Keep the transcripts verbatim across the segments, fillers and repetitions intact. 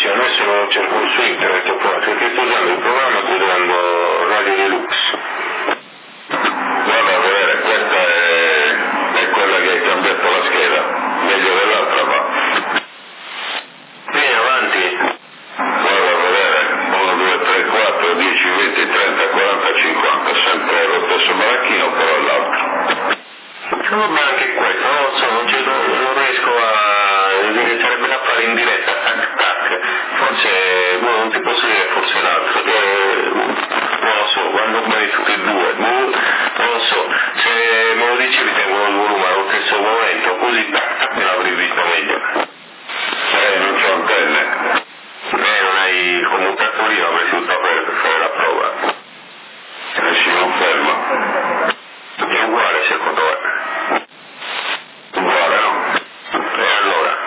sì, adesso lo cerco su internet poi, perché sto usando il programma, sto usando Radio Deluxe. Guarda a vedere, questa è, è quella che hai cambiato la scheda, meglio dell'altra va. Vieni avanti. Guarda a vedere, uno, due, tre, quattro, dieci, venti, trenta, quaranta, cinquanta, sempre lo stesso baracchino, però l'altro. No, ma anche questo, non lo so, non, ci, non, non riesco a... sarebbe da fare in diretta, tac tac, forse, boh, non ti posso dire, forse l'altro, eh, non lo so, vanno bene tutti e due, boh, non lo so, se me lo dici ritengo il volume allo stesso momento, così tac tac me l'avrei visto meglio. Eh, non c'ho antenne. Eh, non hai il commutatore, avresti dovuto avere per fare la prova. Eh sì, non ferma. È uguale secondo me. Uguale, no? E allora?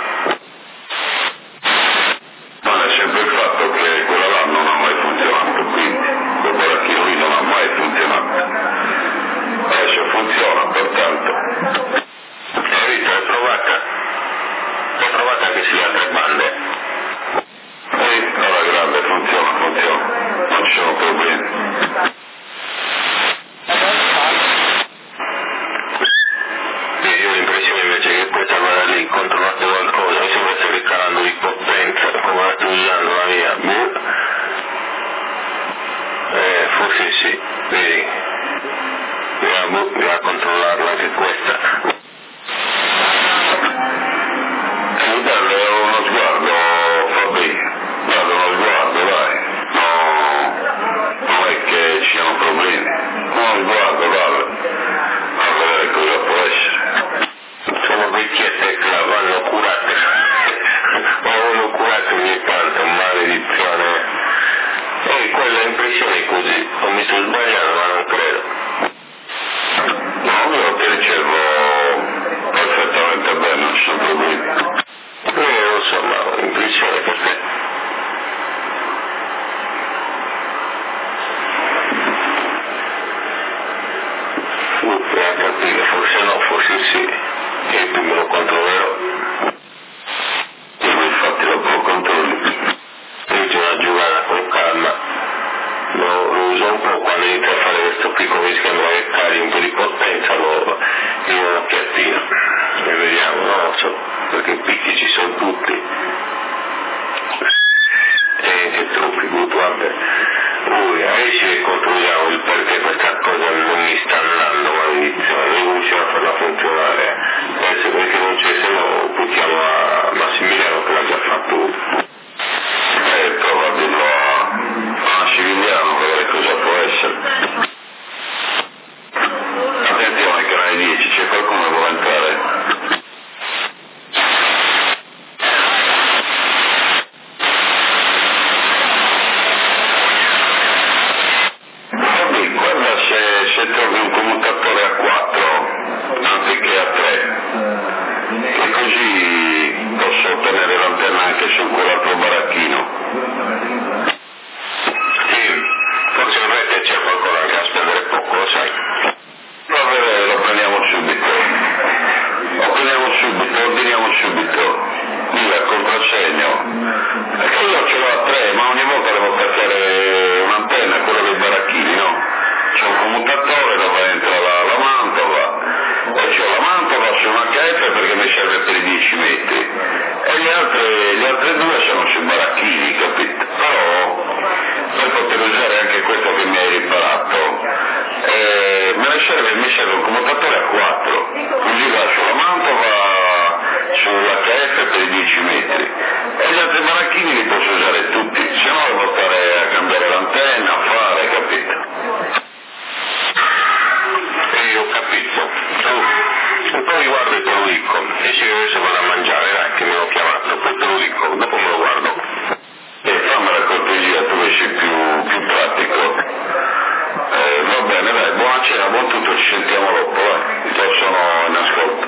Non è sempre il fatto che quella là non ha mai funzionato, quindi quel baracchino lì non ha mai funzionato. Adesso funziona, pertanto. Hai visto, l'hai provata? L'hai provata anche sulle altre bande? Sì, alla grande, funziona, funziona. Non ci sono problemi. Io ho l'impressione invece che questa cosa lì controllato qualcosa, mi sembra stare calando di potenza, come la sto usando la mia, boh. Eh, forse sì, vedi. Bisogna, bisogna controllarla anche questa. E darle uno sguardo, Fabi, dalle uno sguardo, dai. No, non è che ci siano problemi. Uno sguardo, dalle. A vedere cosa può essere. Sono vecchiette che la vanno curate, ma vanno curate ogni tanto, maledizione. E quella impressione è così, non mi sto sbagliando, ma non credo. No, io ti ricevo perfettamente bene, non ci sono problemi. Eh, non so, ma ho l'impressione per te. Uh, per capire, forse no, forse sì. E più me lo controllerò. Io infatti lo può controlli. Io c'è una giocata con calma. Lo, lo uso un po' quando inizio a fare questo qui, come si chiama, che cari un po' di potenza, lo do un'occhiatina. E vediamo, non lo so, perché picchi ci sono tutti. E che trucchi, guarda. Ui, adesso che controlliamo il perché questa cosa non mi sta andando, maledizione, devo riuscire a farla funzionare. Adesso perché non c'è, se no puntiamo a Massimiliano che l'ha già fatto. Eh, prova a dirlo a, a Civigliano, vedere cosa può essere. Attenzione, canale dieci, c'è qualcuno che vuole entrare? Vabbè, guarda se, se trovi un commutatore a quattro anziché a tre, e così posso ottenere l'antenna anche su quell'altro baracchino. Sì, forse in rete c'è qualcosa che a spendere poco, lo sai. Va bene, lo prendiamo subito. Lo prendiamo subito, ordiniamo subito. Il contrassegno. Perché io ce l'ho a tre, ma ogni volta devo attaccare un'antenna, quella dei baracchini, no? C'è un commutatore dove entra la, la mantova, e c'ho la mantova su un acca effe perché mi serve per i dieci metri. E gli altri, gli altri due sono sui baracchini, capito? Però, per poter usare anche questo che mi hai riparato, eh, me ne serve, mi serve un commutatore a quattro, così lascio la mantova sull'acca effe per i dieci metri e gli altri baracchini li posso usare tutti, se no devo stare a cambiare l'antenna, a fare, capito? E ho capito. Oh, e poi guardo e te lo dico. Dici che adesso vado a mangiare, dai, che mi ho chiamato, poi te lo dico, dopo me lo guardo. E fammi la cortesia, tu sei più, più pratico. Eh, va bene, dai, buona cena, buon tutto, ci sentiamo dopo, vai. Io sono in ascolto.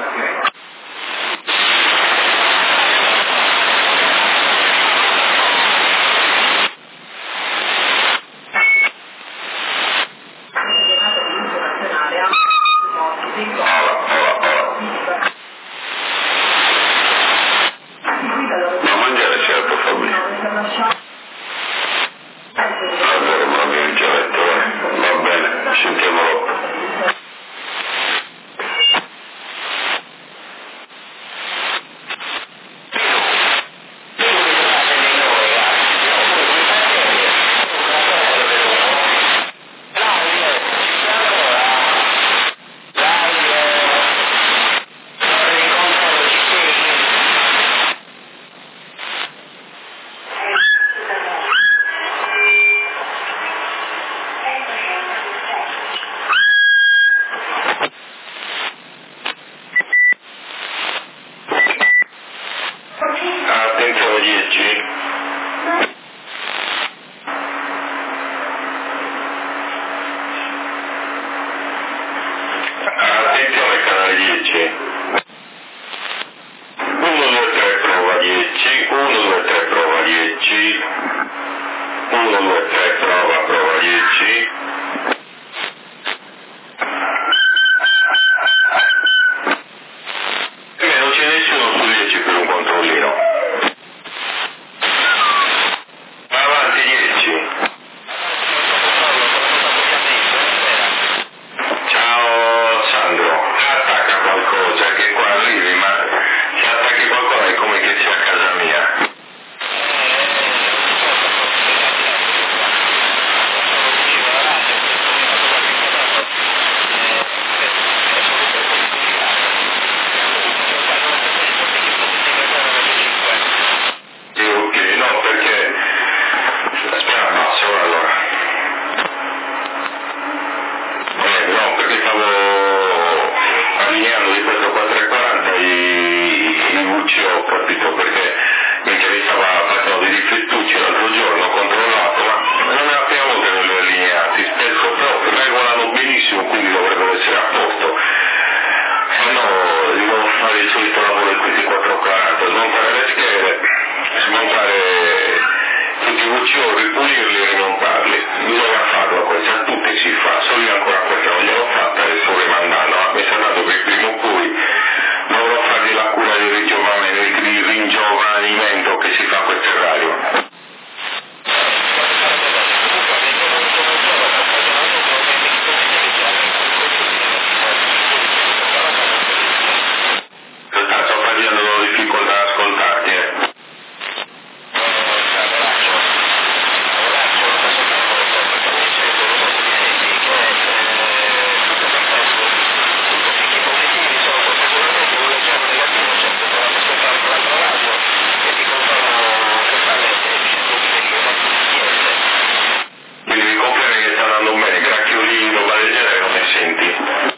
Hola, hola, hola. dieci. uno, due, tre, prova dieci. uno, due, tre, prova dieci. uno, due, tre, prova, prova dieci. E non c'è nessuno sul dieci per un controllino. Avanti dieci. Ciao Sandro, attacca qualcosa che qua arrivi, ma se attacchi qualcosa è come che sia a casa mia. Sì, ok, no, perché aspetta, no, solo allora. Eh, no, perché stavo allineando di questo quattro e quaranta i, i V C O, capito? Perché mentre mi stava facendo dei difettucci l'altro giorno, ho controllato, ma non è la prima volta che li ho allineati, spesso però regolano benissimo, quindi dovrebbero essere a posto. Se no, devo fare il solito lavoro di questi quattro e quaranta, smontare le schede, smontare tutti i V C O, ripulirli e rimontarli. Bisogna farlo questo, a tutti si fa, solo io ancora questa non gliel'ho fatta e sto rimandando, ma mi è sembrato che prima o poi dovrò fargli la cura di ringiovanimento, di ringiovanimento che si fa a questo radio. Sto facendo difficoltà ad ascoltarti, eh. Quindi mi confermi che sta andando bene, gracchiolini, roba del genere, non ne senti?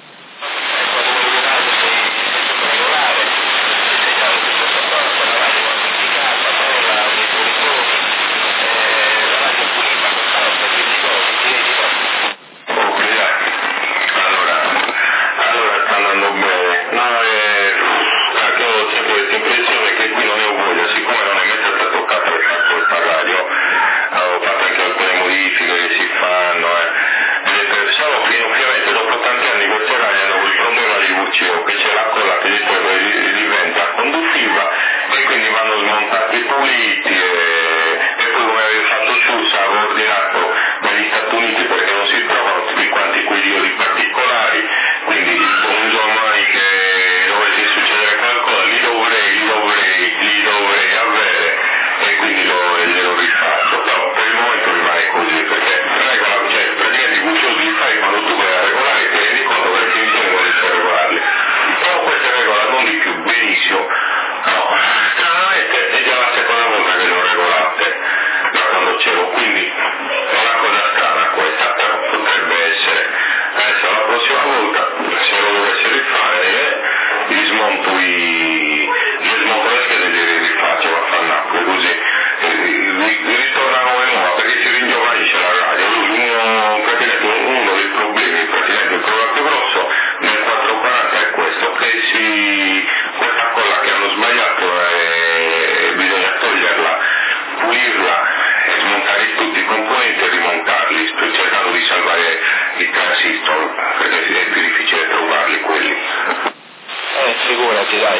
Ok, dai. Allora, allora sta andando bene. No, eh, anche ho sempre questa impressione che qui non ne ho voglia, siccome non è mai stata toccata questa radio, avevo fatto anche alcune modifiche che si fanno, eh. E pensavo che ovviamente dopo tanti anni queste radio hanno il problema di V C O, che c'è la colla che poi diventa conduttiva e quindi vanno smontati puliti e, e poi come avevo fatto Ciusa avevo ordinato dagli Stati Uniti perché non si trovano tutti quanti quei diodi particolari, quindi un domani che dovesse succedere qualcosa li dovrei, li dovrei, li dovrei avere e quindi lo, glielo rifaccio, però per il momento rimane così perché regola, cioè praticamente i V C O li fai quando tu vai a regolare ti rendi conto perché insieme non riesci a regolarli, però queste regola non di più, benissimo, no, stranamente è già la seconda volta che le ho regolate da quando c'ero, quindi è una cosa strana questa, però potrebbe essere. Adesso la prossima volta, se lo dovessi rifare, eh, gli smonto i... gli smonto le schede e li rifaccio, va a far Napoli, così eh, ritorna come nuova, perché si ringiovanisce la radio. Uno, praticamente uno dei problemi, praticamente il problema più grosso nel quattro quaranta è questo, che si... questa colla che hanno sbagliato e bisogna toglierla, pulirla e smontare tutti i componenti e rimontarli, sto cercando di salvare i transistor perché è più difficile trovarli quelli. Eh, figurati, dai.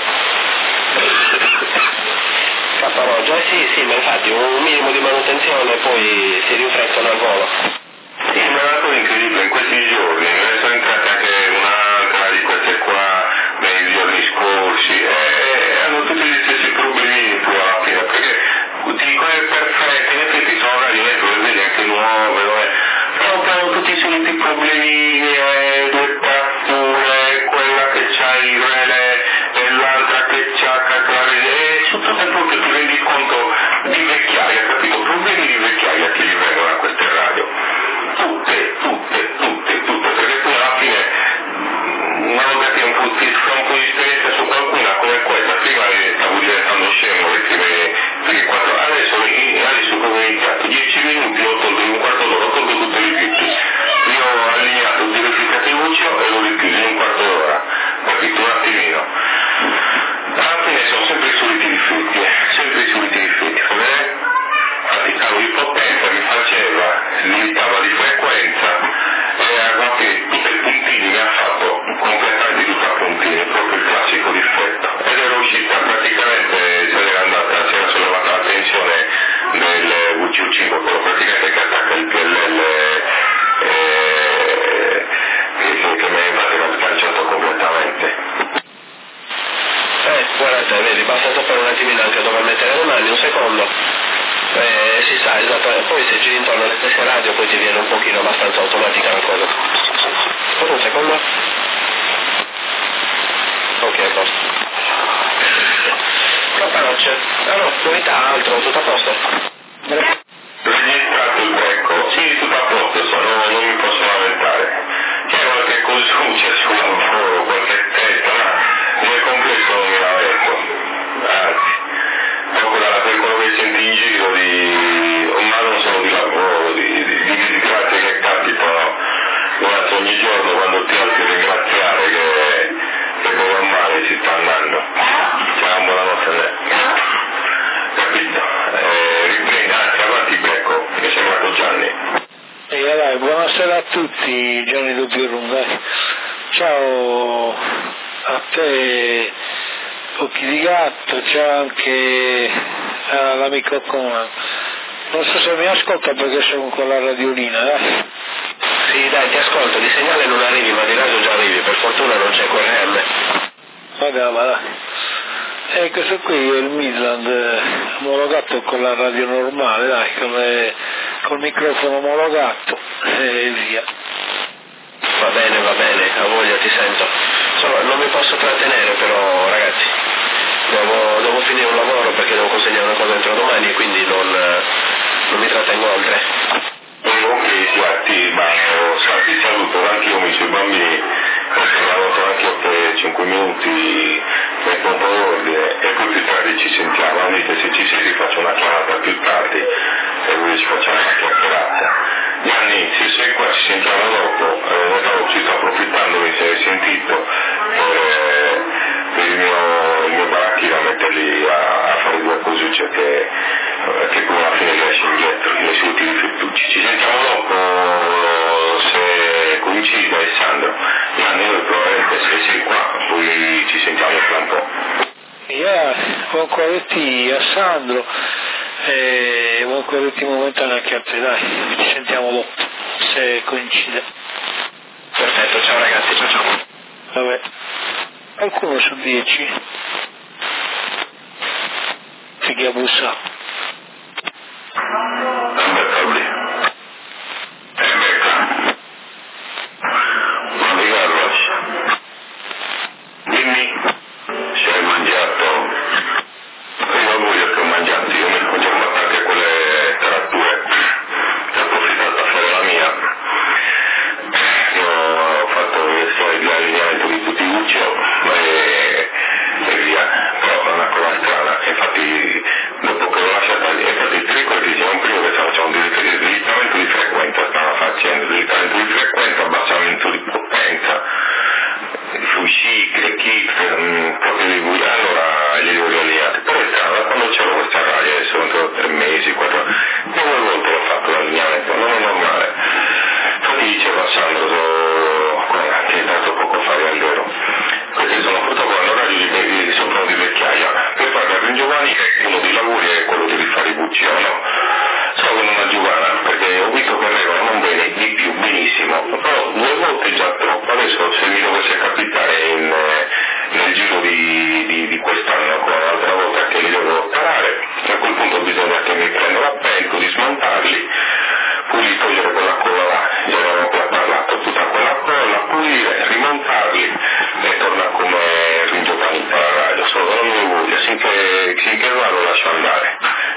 Capparoggia, eh sì, sì, ma infatti un minimo di manutenzione e poi si rinfrescano al volo. Sì, ma è una cosa incredibile, in questi giorni ne sono entrate anche un'altra di queste qua nei giorni scorsi e hanno tutti gli stessi problemi poi alla fine, perché ti dico è perfetto, in effetti sono radio dove vedi anche nuove, dove però hanno tutti i soliti problemi, eh, due tratture, quella che c'ha il relè e l'altra che c'ha catrare, e su tutto il punto ti rendi conto di vecchiaia, capito? Problemi di vecchiaia che gli vengono a queste radio. Tutte, tutte, tutte, tutte, perché basta sapere un attimino anche dove mettere le mani, un secondo, eh, si sa esattamente, poi se giri intorno alle stesse radio poi ti viene un pochino abbastanza automatica la cosa. Solo un secondo. Ok, a posto. Caparocce. Ah no, novità, altro, tutto a posto. Registrato il becco, sì, tutto a posto, sono, non mi posso lamentare. C'è qualche cosuccia sul lavoro, qualche testa, ma nel complesso non mi lamento. Anzi, proprio da per quello che senti in giro di, ma non solo di lavoro, di, di, di disgrazie che capitano durante ogni giorno quando ti alzi a ringraziare che, che poco male si sta andando. Ciao, buonanotte a me. Capito? Eh, riprendi, anzi avanti becco, che sei arrivato Gianni. E dai, buonasera a tutti, Gianni Doppio Lunga. Ciao a te, Occhi di Gatto, ciao anche all'amico Conan. Non so se mi ascolta perché sono con la radiolina, dai. Sì, dai, ti ascolto, di segnale non arrivi, ma di radio già arrivi, per fortuna non c'è Q R M. Vabbè, ma dai. E questo qui è il Midland eh, omologato con la radio normale, dai, con le, col microfono omologato e via. Va bene, va bene, a voglia, ti sento. Insomma, non mi posso trattenere però, ragazzi. Devo, devo finire un lavoro perché devo consegnare una cosa entro domani e quindi non, non mi trattengo oltre. Ok, sì, attiva, ti saluto, anch'io mi sui bambini, ho lavorato anche a cinque minuti, metto un po' d'ordine e poi più tardi ci sentiamo, dite se ci si rifaccio una chiamata più tardi e voi ci facciamo una chiacchierata. Gianni, se sei qua ci sentiamo dopo, eh, ci sto approfittando, mi sei sentito per, per il mio, il mio baracchi da metterli a, a fare due cose che, che poi alla fine le lasci indietro, le sui utili fettucci. Ci sentiamo dopo se coincide Alessandro. Gianni, noi probabilmente se sei qua poi ci sentiamo tra un po'. Yeah, buon qualetti a Sandro e buon qualetti momentaneo anche a te, dai, ci sentiamo dopo, se coincide. Perfetto, ciao ragazzi, ciao ciao. Vabbè, qualcuno su dieci? Fighi a bussa. Impeccabili. Embecca. Buon Carlos. Dimmi se hai mangiato. Prima voi che ho mangiato, io mi ho fermato anche quelle tratture. Ho approfittato a fare la mia. Io ho fatto l'allineamento di tutti i Guccio e, e via. Però è una cosa strana. Infatti dopo che l'ho lasciata lì, infatti ti ricordi c'è un primo che stava facendo un slittamento di frequenza, stava facendo slittamento di frequenza, abbassamento di potenza, fucile, kick, proprio di guida, allora glieli ho riallineati. Però è strano, da quando c'ero questa radio, adesso sono tre mesi, quattro, due volte l'ho fatto l'allineamento, non è normale. Infatti diceva Sandro, che è dato poco fa al vero, questi sono protocolli orari di, di sopra di vecchiaia, per fare un giovani che uno dei lavori è quello di rifare i bucci, o no? Sono con una giovana, perché ho visto che regolano non bene di più, benissimo, però due volte già troppo, adesso se mi dovesse capitare in, nel giro di, di, di quest'anno con un'altra volta che li devo parare, a quel punto bisogna che mi prendo l'appello, di smontarli, poi li togliere quella colla là, già ne avevo parlato, tutta quella colla, pulire, rimontarli e torna come ringiovanita la radio, solo non mi voglio, finché, finché va lo lascio andare.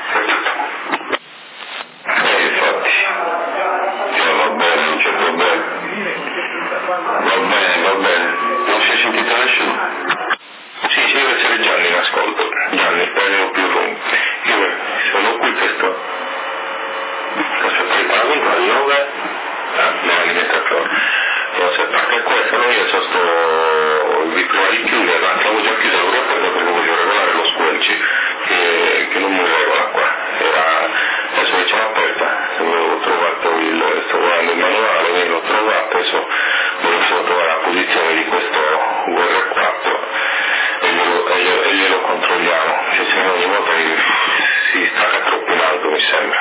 Eh, infatti, eh, va bene, non c'è problema. Va bene, va bene. Non si è sentito nessuno? Sì, sì, deve essere Gianni in ascolto. Gianni, prendilo più lungo. Io sono qui per sto... Cosa preparare con la yoga? Ah, no, alimentazione. Non so, perché questo non io so sto... Vi prima di chiudere, l'avevo già chiuso l'Europa perché voglio regolare lo squelci, che, che non mi regola qua. Era... Adesso che ce l'ho aperta, ho trovato il... sto guardando il manuale, quindi l'ho trovato, adesso devo solo trovare la posizione di questo U R quattro e glielo, e glielo, e glielo controlliamo, che se no ogni volta si stacca troppo in alto, mi sembra.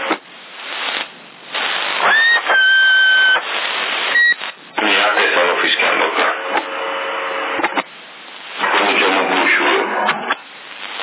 Mi stanno fischiando qua. Cominciamo a busciare.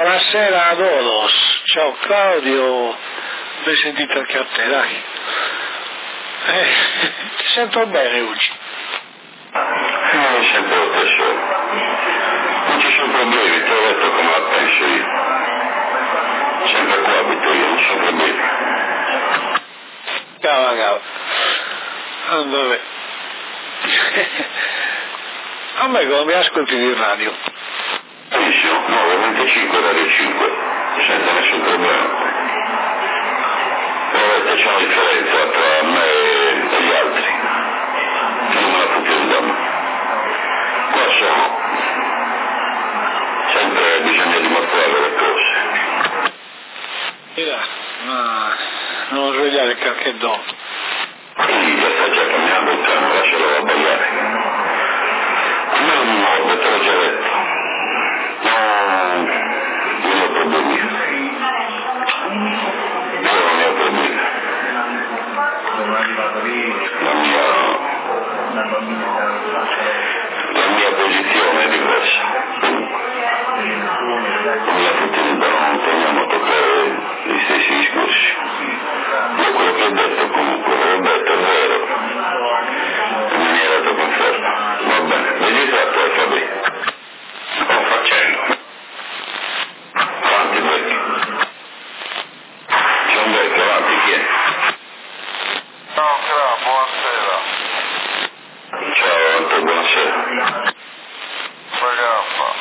buonasera a todos. Ciao Claudio, l'hai sentito anche a te, dai. Eh, ti sento bene oggi. Non mi sento lo stesso. Non ci sono problemi, ti ho detto come la penso io. Sempre qua abito io, non ci sono problemi. Cava, cava. Vabbè. A me come mi ascolti di radio? Benissimo, nove venticinque Radio cinque, senza nessun problema. Però c'è una differenza tra me e gli altri. Non me la può più dare. Qua sono. Sempre bisogna dimostrare le cose. E là, ma non svegliare qualche dono. Quindi già sta già camminando il treno, lascialo abbagliare. A me non mi morde, te l'ho già detto. No, non ho problemi. Io non ho problemi. La mia, la mia posizione è diversa. La mia fortuna non teniamo a toccare gli stessi discorsi. Io quello che ho detto comunque, l'ho detto è vero. E mi viene dato conferma. Va bene, registrato e fa bene. Sto facendo. Avanti vecchio. C'è un vecchio, avanti, chi è? Ciao Cra, buonasera. Ciao Anto, buonasera. Ragazza.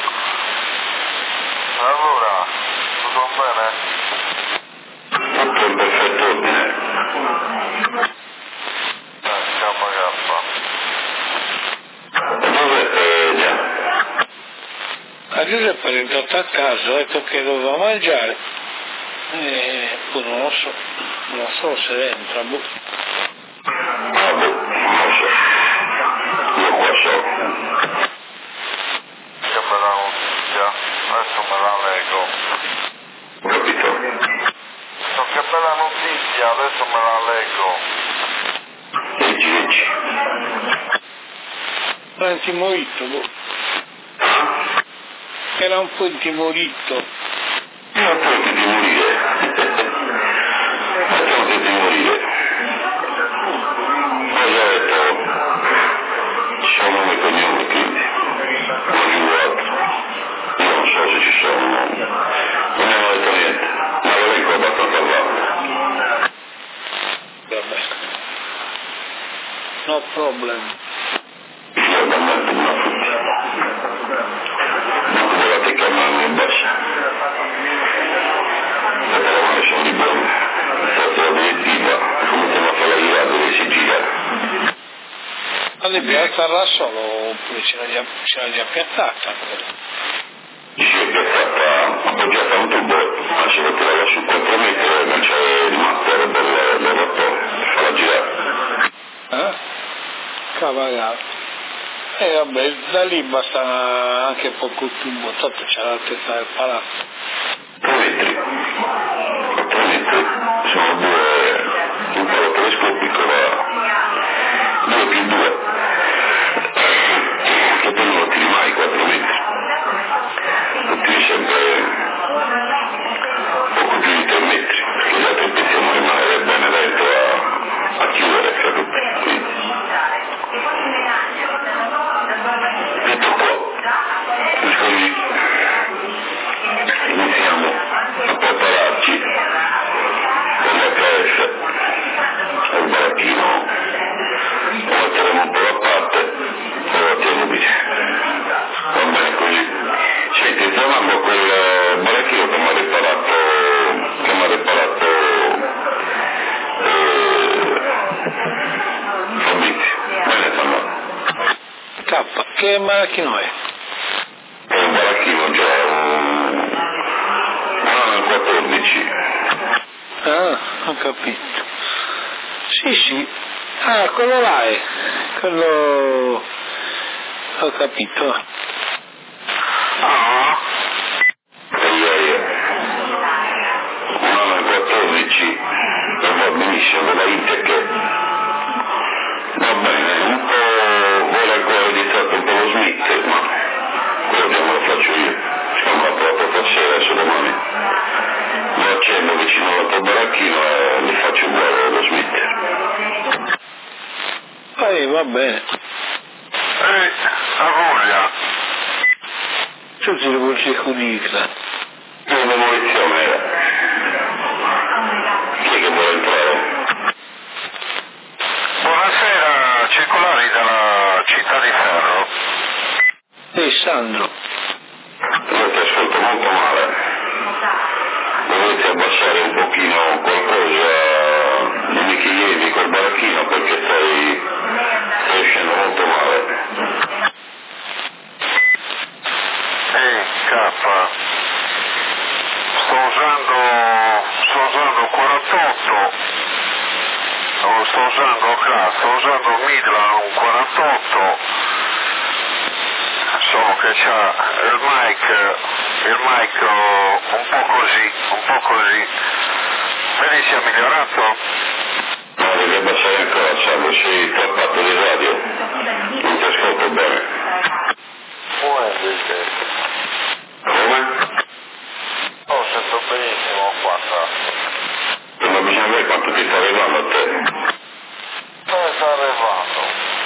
Allora, tutto bene? Tutto in perfetto ordine. Eh, ciao ragazza. Dove è già? A Giuseppe è rientrato a casa, ha detto che doveva mangiare. E poi non lo so, non so se entra, boh. Ah, boh, non lo so. Io qua so. Che bella notizia. Adesso me la leggo. Ho capito. So che bella notizia, adesso me la leggo. Leggi, leggi. Era intimorito, boh. Era un po' intimorito. Ma pronti di morire. Ma pronti di morire. Ho già detto, sono nome e cognome, quindi non giuro altro. Io non so se ci sono, non mi hanno detto niente, ma lo leggo abbastanza avanti. Vabbè. No problem. Io da me per una frutta. Non dovete chiamarmi in bassa. Le parole sono di buone. Forse la direttiva, come se la fa la gira dove si gira. Ma lei piazzarla solo oppure ce l'ha già, ce l'ha già piazzata? Si è piazzata appoggiata a un tubo, ma si lo tirava su quattro metri e non c'è il master del, del rotore per farla girare. Eh? Cavagato. E vabbè, da lì basta anche poco tubo, tanto c'è la testa del palazzo. tre metri. quattro metri sono due, un palo telescopico da due più due. Che poi non lo tiri mai quattro metri. Lo tiri sempre poco più di tre metri, perché gli altri possiamo rimanere bene dentro a, a chiudere, capito? Quindi. Detto qua, quindi iniziamo a prepararci per l'H F al baracchino, lo metteremo un po' da parte e lo teniamo via. Va bene così. Senti, tornando a quel baracchino che mi ha riparato, che mi ha riparato eh, Fabrizio, bene tornato. K, che marachino è? È un baracchino già un anno quattordici. Ah, ho capito. Sì, sì. Ah, quello là è. Quello... ho capito. Ah! E ieri un anno quattordici e va benissimo, della Itech. Va bene, un po' vuole ancora registrato un po' lo Smith, ma quello che me lo faccio io. Siamo a proprio stasera, se domani va bene. Eh, a voglia. Tu ti devo circondicla. Una demolizione era. Chi è che vuole entrare? Buonasera, circolari dalla città di Ferro. Ehi Sandro. Io ti ascolto molto male. Dovete abbassare un pochino qualcosa di Michievi col baracchino perché stai, stai uscendo molto male. Ehi, K. Sto usando, sto usando quarantotto, no, sto usando, sto usando il Midland un quarantotto, solo che c'ha il mic, il mic un po' così, un po' così. Vedi se è migliorato? No, devi abbassare ancora, Salvo, sei tappato di radio. Non ti ascolto bene. Come dice? Come? Oh, sento benissimo qua. Ma bisogna vedere quanto ti sta arrivando a te. Dove sta arrivando?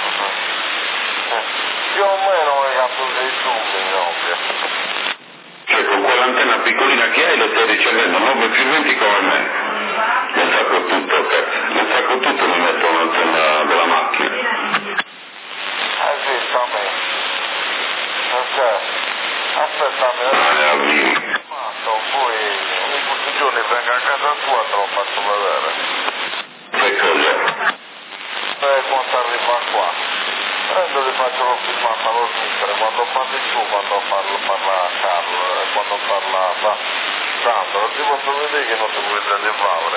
Più o meno hai fatto dei tubi, ovvio. Cioè con quell'antenna piccolina che hai lo stai ricevendo nove più venti come me. Non sacco tutto, cazzo. Non sacco tutto mi metto un'antenna della macchina. Eh sì, sta me. Ok. Aspettami. Ah, ne arrivi. Poi ogni questi giorni vengo a casa tua e te lo faccio vedere. Che cosa? E quando arriva qua, prendo e faccio lo filmato allo smettere, quando parli tu, quando parlo, parla Carlo, e quando parla va, Sandro, ti posso vedere che non ti vuoi prendere il favore.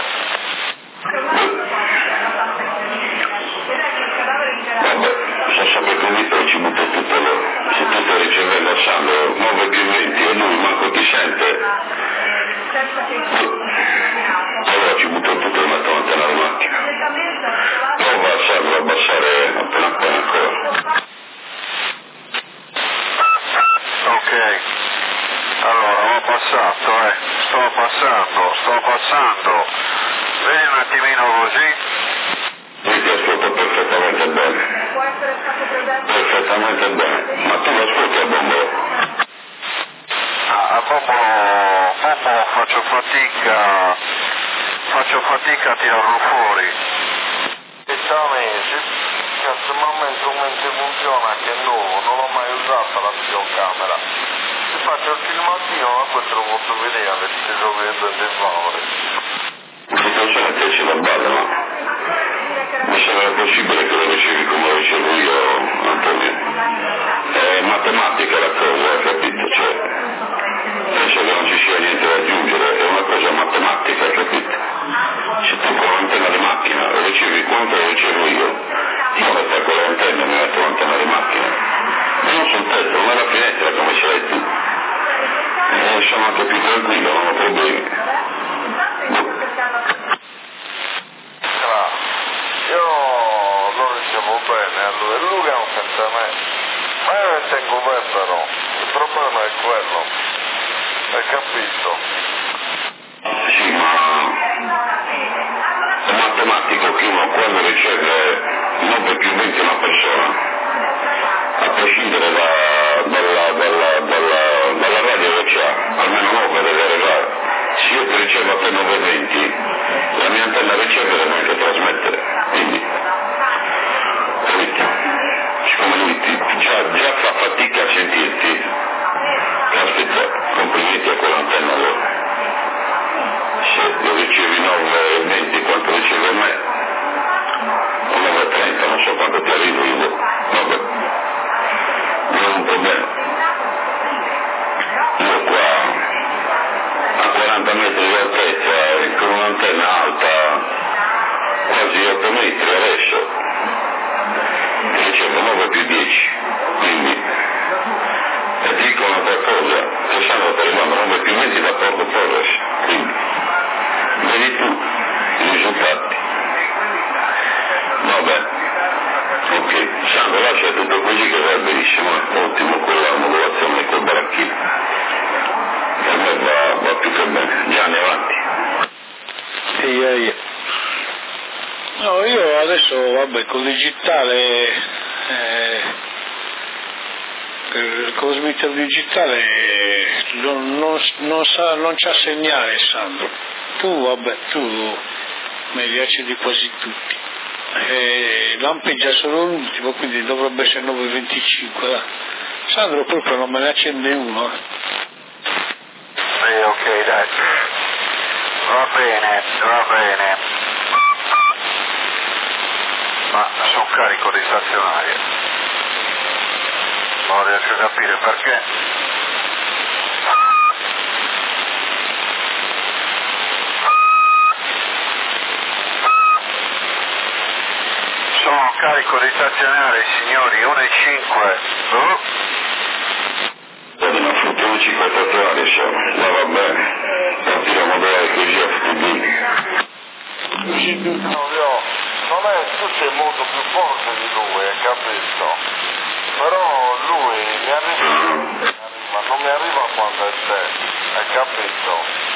Vabbè, se sapete come poi ci butto tutto loro. Se tu stai ricevendo Sandro nove più venti e lui manco ti sente, allora ci butto tutto e metto l'antenna alla macchina. Prova a Sandro abbassare appena appena ancora. Ok, allora ho passato, eh, sto passando, sto passando, vedi un attimino così? Io ti ascolto perfettamente bene. Perfettamente bene. Ma tu lo ascolti a Bombolo? Ah, a Popolo, Popolo faccio fatica, faccio fatica a tirarlo fuori. E da mesi, cazzo, ma mentre mentre funziona che è nuovo, non l'ho mai usata la videocamera. Se faccio il filmatino, ma poi te lo posso vedere, avete sto vedendo il favore. La situazione te ce la bada, no? Mi sembra possibile che lo ricevi come lo ricevo io, Antonio. È matematica la cosa, capito? Cioè, penso che non ci sia niente da aggiungere, è una cosa matematica, capito? Se tu con l'antenna di macchina lo ricevi quanto lo ricevo io, io lo fai con l'antenna e mi metto l'antenna di macchina. E non sul tetto, non è la finestra come ce l'hai tu. E sono anche più tranquillo, non ho problemi. Io lo ricevo bene, allora lui è un senza me, ma io ne tengo me però, il problema è quello, hai capito? Sì, ma è matematico che uno quando riceve nove più venti una persona, a prescindere da, dalla, dalla, dalla, dalla radio che c'ha, almeno nove deve arrivare. Se io ti ricevo a te nove venti, la mia antenna riceve deve anche trasmettere. Quindi, capito? Siccome lui ti, già, già fa fatica a sentirti, caspita, complimenti a quell'antenna allora. Se lo ricevi nove venti quanto riceve a me, o nove trenta, non so quanto ti arrivo io, vabbè, non è un problema. Io qua adesso vabbè col digitale eh, con lo smetter digitale non, non, non, sa, non c'ha segnale Sandro, tu vabbè tu mi piace di quasi tutti, eh, lampeggia solo l'ultimo, quindi dovrebbe essere nove e venticinque là. Sandro proprio non me ne accende uno. Sì, ok, dai. Va bene, va bene. Ma sono carico di stazionarie. Non riesco a capire perché. Sono carico di stazionarie, signori, uno e cinque. Oh. Ma fruttiamoci quattro ore, siamo. Ma va bene. Partiamo dalla così a Fudini. No, io, non è, tu sei molto più forte di lui, hai capito? Però lui mi arriva, ma non mi arriva quando è te, hai capito?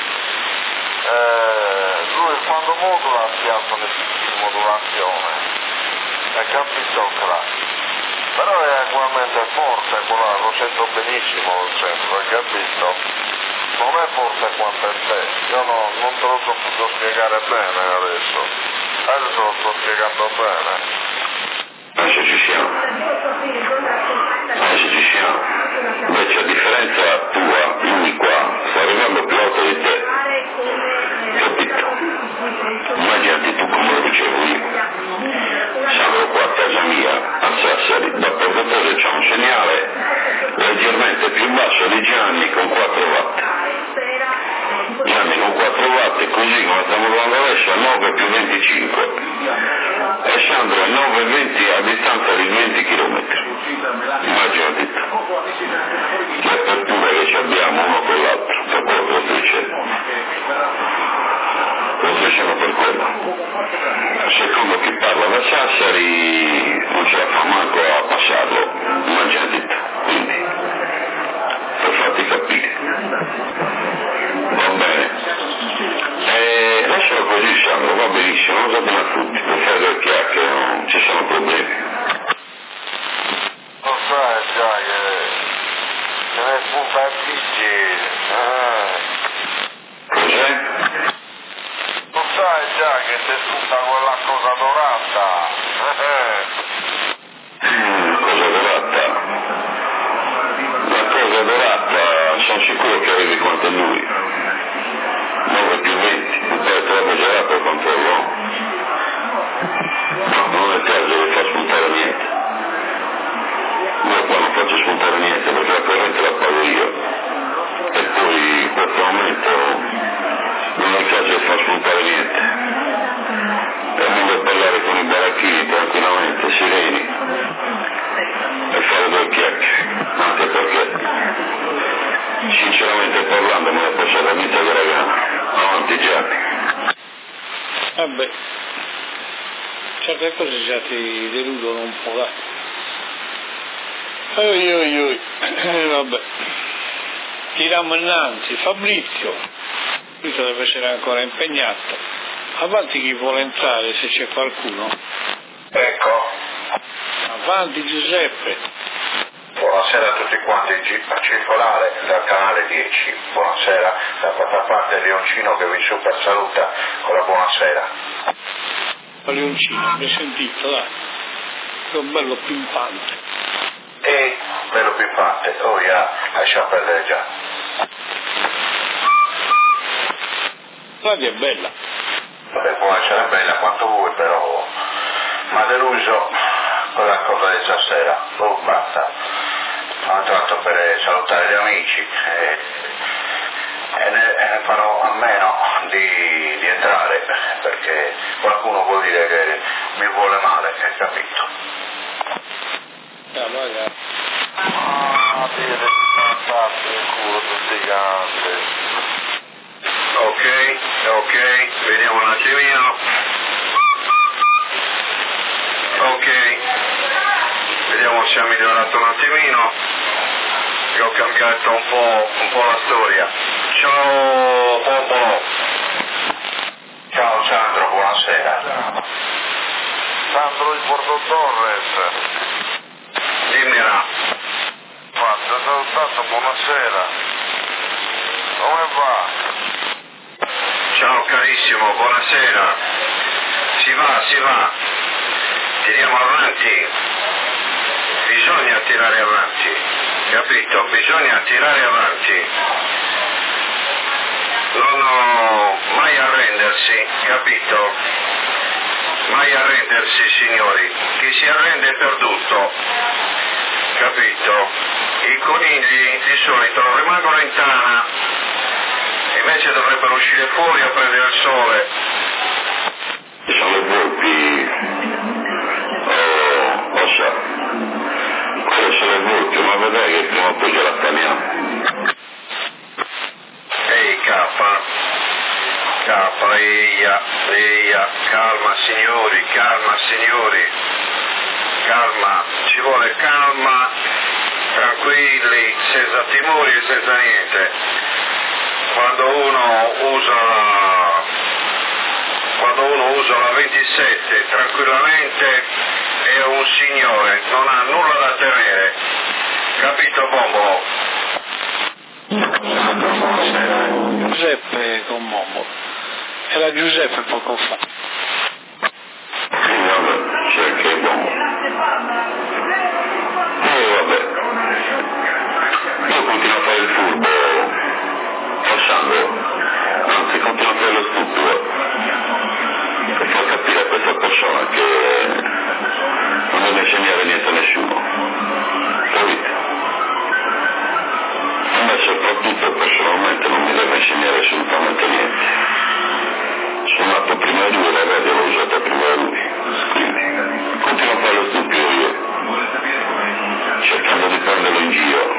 Eh, lui quando modula si alza nel di modulazione, hai capito, crack? Però è ugualmente forte, quella, lo sento benissimo, lo sento, hai capito? Non è forte quanto è te, io no, non te lo so potuto spiegare bene adesso, adesso lo sto spiegando bene. Adesso ci siamo, adesso ci siamo, invece a differenza tua, lui qua, sta arrivando più alto di te, capito? Immaginati tu come lo dicevo io, siamo qua a casa mia, a Sassari, da poco cosa c'è un segnale leggermente più basso di Gianni con quattro watt. Gianni con quattro watt, così come stiamo parlando adesso, a nove più venticinque. E Sandro a nove e venti a distanza di venti chilometri. Immaginati tu. Le aperture che ci abbiamo uno con l'altro, per quello che lo sto dicendo. Lo sto dicendo per quello. Secondo chi parla da Sassari non ce la fa manco a passarlo. Immaginati tu. Quindi, per farti capire. Va bene. E lascialo così Sandro, va benissimo, non sappiamo a tutti, per fare due chiacchiere, non ci sono problemi. Lo sai già che se ne spunta a Gigi, eh. Cos'è? Lo sai già che ti spunta quella cosa dorata, eh. Mm, cosa dorata? La cosa dorata, sono sicuro che arrivi quanto a lui. nove più venti, il poi troppo gelato il controllo. No, non è il caso di far spuntare niente. Io qua non faccio spuntare niente perché la corrente la pago io. E poi in questo momento non è il caso di far spuntare niente. È meglio parlare con i baracchini tranquillamente, sereni, e fare due chiacchiere, anche perché sinceramente parlando me la posso la vita della gana. Avanti Gianni. Vabbè, certe cose già ti deludono un po', dai. Oi, oi, oi. Eh, vabbè, tiriamo innanzi. Fabrizio, Fabrizio deve essere ancora impegnato. Avanti chi vuole entrare, se c'è qualcuno. Ecco. Avanti Giuseppe. Buonasera a tutti quanti a circolare dal canale dieci. Buonasera, da questa parte Leoncino che vi super saluta con la buonasera. Leoncino, mi hai sentito, dai. Che un bello pimpante. E bello pimpante, oh yeah, lascia perdere già. Radio è bella. Vabbè, può essere bella quanto vuoi, però ma deluso quella cosa di stasera. Oh, basta. Sono entrato per salutare gli amici e, e, ne, e ne farò a meno di, di entrare perché qualcuno vuol dire che mi vuole male, hai capito? Ah, magari. Ah, Dio, fatti il culo tutti quanti. Ok, ok, vediamo un attimino. Ok, vediamo se ha migliorato un attimino. Io ho cambiato un po', un po' la storia. Ciao popolo. Ciao Sandro, buonasera. Sandro di Porto Torres. Dimmi là. Ma ti ho salutato, buonasera. Come va? Ciao carissimo, buonasera. Si va, si va. Tiriamo avanti. Bisogna tirare avanti, capito? Bisogna tirare avanti. Non ho mai arrendersi, capito? Mai arrendersi, signori. Chi si arrende è perduto, capito? I conigli di solito non rimangono in tana, invece dovrebbero uscire fuori a prendere il sole. Sono le volpi, oh, Ossa, quelle sono le volpi, ma vedrai che prima o poi ce la teniamo. Ehi K, K, eia, eia, calma signori, calma signori, calma, ci vuole calma, tranquilli, senza timori e senza niente. Quando uno usa la, quando uno usa la ventisette tranquillamente è un signore, non ha nulla da temere, capito Bombo? Giuseppe con Mombo. Era Giuseppe poco fa. Sì, vabbè, c'è che è buono. E vabbè, io continuo a fare il furbo, lasciando, anzi continuo a fare lo stupido, per far capire a questa persona che non deve insegnare niente a nessuno, capite? A me soprattutto personalmente non mi deve insegnare assolutamente niente. Sono nato prima di lui, la radio l'ho usata prima di lui, quindi continuo a fare lo stupido io, cercando di prenderlo in giro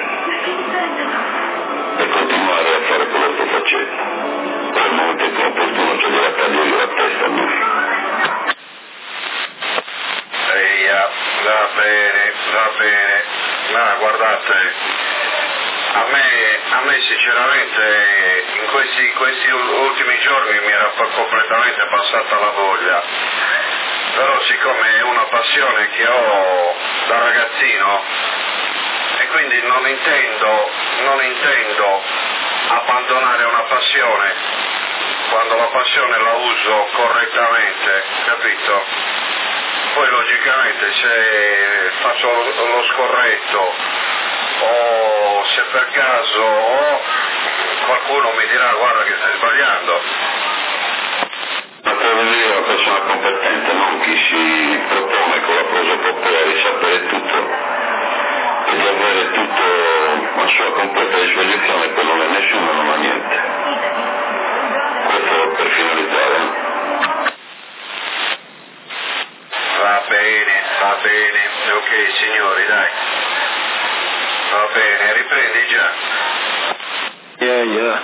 e continuare a fare quello che sto facendo. Per il momento che è opportuno ce la taglio io la testa a lui. Eia, va bene, va bene, ma guardate, a me, a me sinceramente in questi, questi ultimi giorni mi era completamente passata la voglia, però siccome è una passione che ho da ragazzino e quindi non intendo, non intendo abbandonare una passione quando la passione la uso correttamente, capito? Poi logicamente se faccio lo scorretto o se per caso oh, qualcuno mi dirà guarda che stai sbagliando. Ma per vedere una persona competente, non chi si propone con la prosopopea di sapere tutto e di avere tutto a sua completa disposizione, per non è nessuno, non ha niente. Questo per finalizzare. Va bene, va bene, ok signori dai. Va bene, riprendi già. Yeah, yeah.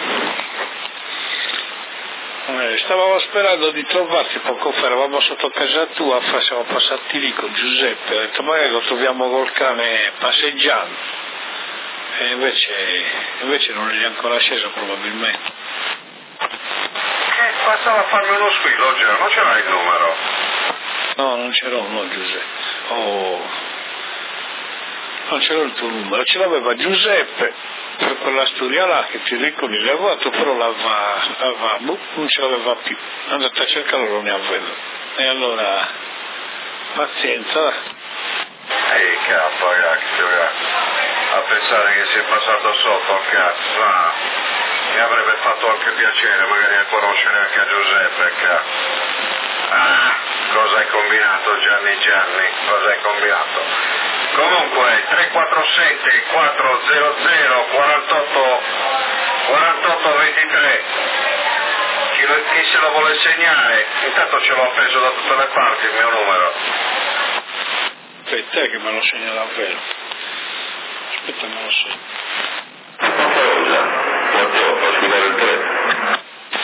Eh, stavamo sperando di trovarti poco fa, eravamo sotto casa tua, siamo passati lì con Giuseppe, ho detto magari lo troviamo col cane passeggiando, e invece, invece non è ancora sceso probabilmente. Che bastava farmi uno squillo già, non ce l'hai il numero? No, non ce l'ho, no Giuseppe. Oh. Non c'era il tuo numero, ce l'aveva Giuseppe per quella storia là che ti ricordi, l'ha fatto, però l'aveva, l'aveva, boh, non ce l'aveva più, è andato a cercarlo, non ne aveva. E allora, pazienza. Ehi cazzo ragazzi, a pensare che si è passato sotto al cazzo, no, mi avrebbe fatto anche piacere magari a conoscere anche a Giuseppe, cazzo. Ah, cosa hai combinato Gianni Gianni, cosa hai combinato? Comunque tre quattro sette quattro zero zero quarantotto quarantotto ventitré, chi, lo, chi se lo vuole segnare, intanto ce l'ho appeso da tutte le parti il mio numero. Aspetta che me lo segna davvero, aspetta me lo segno. Cosa? Quanto? Fa sfidare il tre?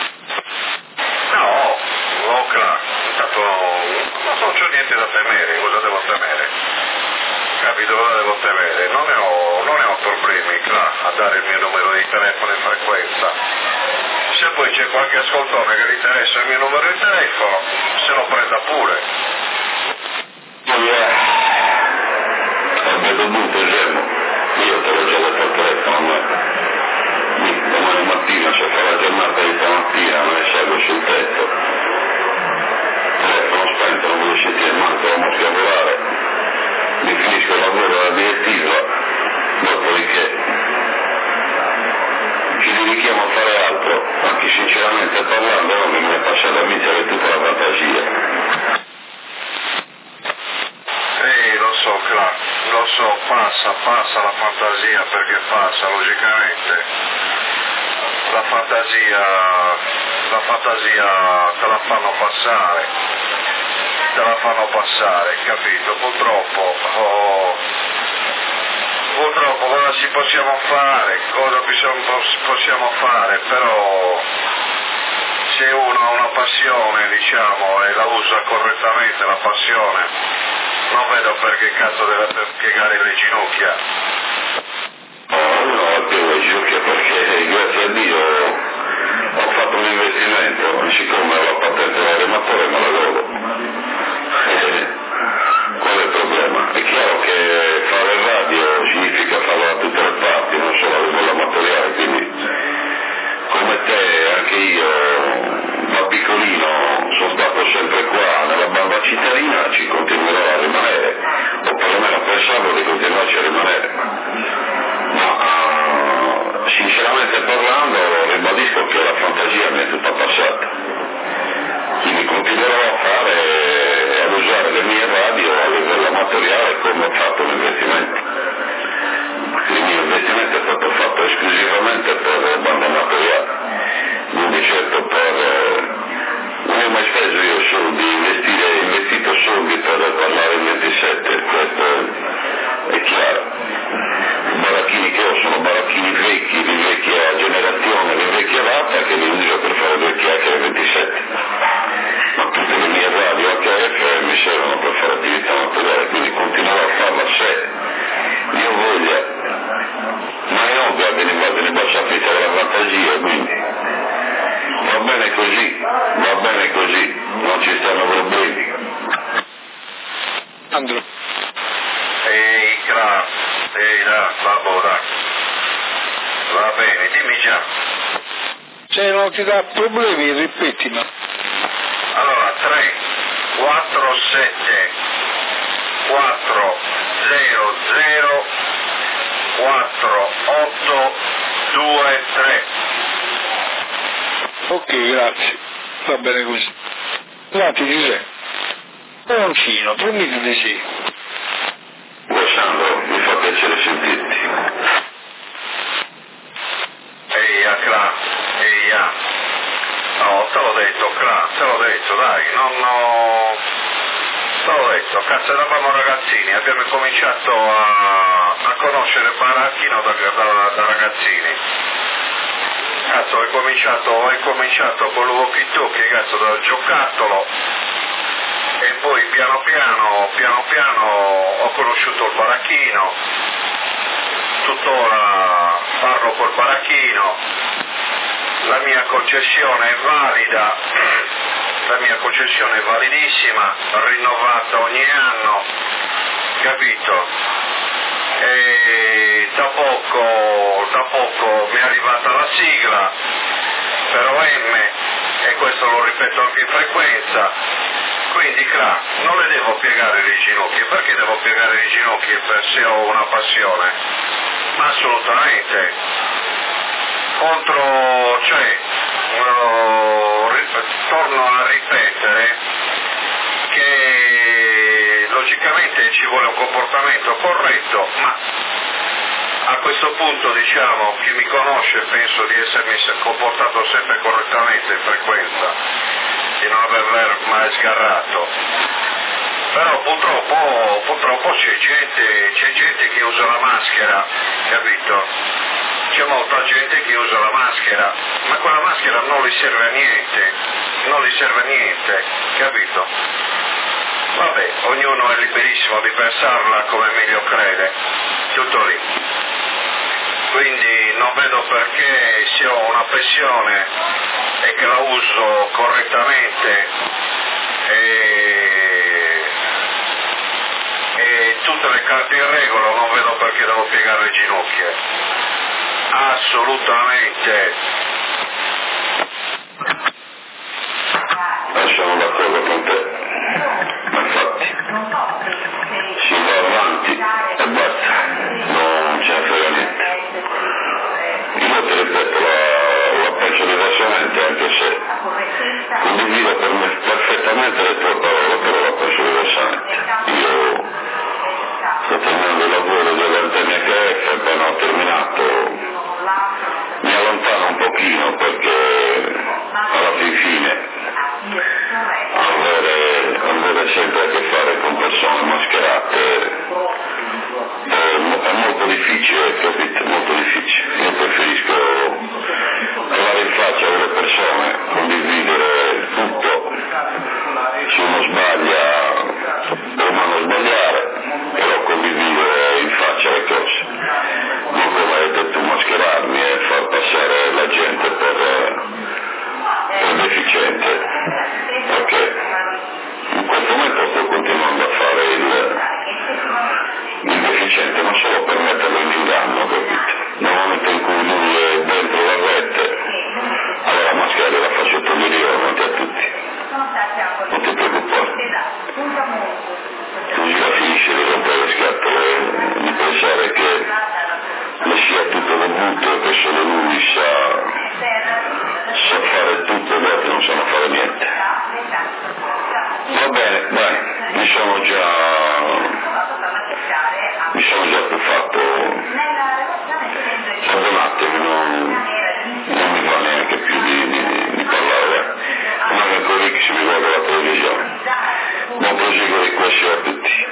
No, Luca, intanto non c'ho niente da temere, cosa devo temere? Capito cosa devo temere? Non ne ho, non ne ho problemi, clar, a dare il mio numero di telefono in frequenza. Se poi c'è qualche ascoltone che gli interessa il mio numero di telefono, se lo prenda pure. poi avrebbe dovuto Gemmo, io te l'ho già detto al telefono, ma domani mattina c'è cioè la giornata di stamattina, non ne salgo sul tetto, telefono spento, non voglio sentire manco la mosca volare, mi finisco il lavoro alla direttiva, dopodiché ci dedichiamo a fare altro, anche sinceramente parlando non mi è passata a vincere tutta la fantasia. Ehi, lo so, Clark, lo so, passa, passa la fantasia perché passa, logicamente. La fantasia, la fantasia te la fanno passare, te la fanno passare, capito? Purtroppo, oh, purtroppo cosa ci possiamo fare, cosa possiamo fare, però se uno ha una passione, diciamo, e la usa correttamente la passione, non vedo perché cazzo deve piegare le ginocchia. No, no, piego le ginocchia perché grazie a Dio ho fatto un investimento, siccome ho la patente da rematore me la godo. Eh, qual è il problema? È chiaro che fare radio significa farlo da tutte le parti, non solo a livello amatoriale, quindi come te anche io da piccolino sono stato sempre qua nella banda cittadina, ci continuerò a rimanere, o perlomeno pensavo di continuarci a rimanere, ma uh, sinceramente parlando ribadisco che la fantasia mi è tutta passata, quindi continuerò a fare, ad usare le mie radio a livello amatoriale come ho fatto l'investimento. Il mio investimento è stato fatto esclusivamente per banda amatoriale, quindi certo per... non ho mai speso io soldi, investire, investito soldi per parlare in ventisette, questo è chiaro. I baracchini che ho sono baracchini vecchi, di vecchia generazione, di vecchia data, che li uso per fare due chiacchiere ventisette. Ma tutte le mie radio H F mi servono per fare attività amatoriale, quindi continuerò a farla se io voglia. Ma non guarda in base alle baciapite della fantasia, quindi va bene così, va bene così, non ci stanno problemi. Andro. Ehi, Clark, ehi, là, vabbè, dai. Va bene, dimmi già. Se non ti dà problemi, ripetimi. Allora, tre, quattro, sette, quattro, zero, zero, quattro, otto, due, tre. Ok, grazie. Va bene così. Grazie Giuseppe. Peroncino, prendete di sì. Alessandro, mi fa piacere sentirti. Ehi, a Cla, ehi, a. No, te l'ho detto, Cla, te l'ho detto, dai, non ho... Te l'ho detto, cazzo, eravamo ragazzini, abbiamo cominciato a, a conoscere il baracchino da, da, da ragazzini. Cazzo, hai cominciato, hai cominciato con l'uochi-tocchi, cazzo, dal giocattolo, e poi piano piano, piano piano ho conosciuto il baracchino, tuttora parlo col baracchino, la mia concessione è valida, la mia concessione è validissima, rinnovata ogni anno, capito? E da poco, da poco mi è arrivata la sigla per O M, e questo lo ripeto anche in frequenza, quindi Cla, non le devo piegare le ginocchia, perché devo piegare le ginocchia per se ho una passione? Ma assolutamente, contro, cioè, uh, torno a ripetere che logicamente ci vuole un comportamento corretto, ma a questo punto, diciamo, chi mi conosce penso di essermi comportato sempre correttamente in frequenza, di non aver mai sgarrato. Però purtroppo, purtroppo c'è gente, c'è gente che usa la maschera, capito? C'è molta gente che usa la maschera, ma quella maschera non gli serve a niente, non gli serve a niente, capito? Vabbè, ognuno è liberissimo di pensarla come meglio crede, tutto lì. Quindi non vedo perché, se ho una passione e che la uso correttamente e, tutte le carte in regola, non vedo perché devo piegare le ginocchia. Assolutamente. Sono d'accordo con te, ma infatti si va avanti e basta, non ce ne frega niente. Io ti ripeto, la, la penso diversamente, anche se condivido per me perfettamente le tue parole, però la penso diversamente. Io sto terminando il lavoro dell'A N H F, appena ho terminato mi allontano un pochino perché alla fin fine avere, avere sempre a che fare con persone mascherate è, è molto difficile, capito? Molto difficile. Io preferisco parlare in faccia alle persone, condividere tutto. Se uno sbaglia prima non sbagliare, però condividere in faccia le cose, non come hai detto mascherarmi e far passare la gente per, per deficiente, perché in questo momento sto continuando a fare il, il deficiente, ma solo per metterlo in inganno, capito? Nel momento in cui lui è dentro la rete, allora la maschera la faccio togliere io davanti a tutti. Non ti preoccupare. Così la finisce di rompere le scatole, di pensare che le sia tutto dovuto e che solo lui sa, sa fare tutto e gli altri non sanno fare niente. Va bene, dai, mi sono già mi sono già più fatto, perdonatemi, non, non mi va neanche più di, di, di parlare, non è così che si mi guarda la televisione. Buon proseguo di questo a tutti.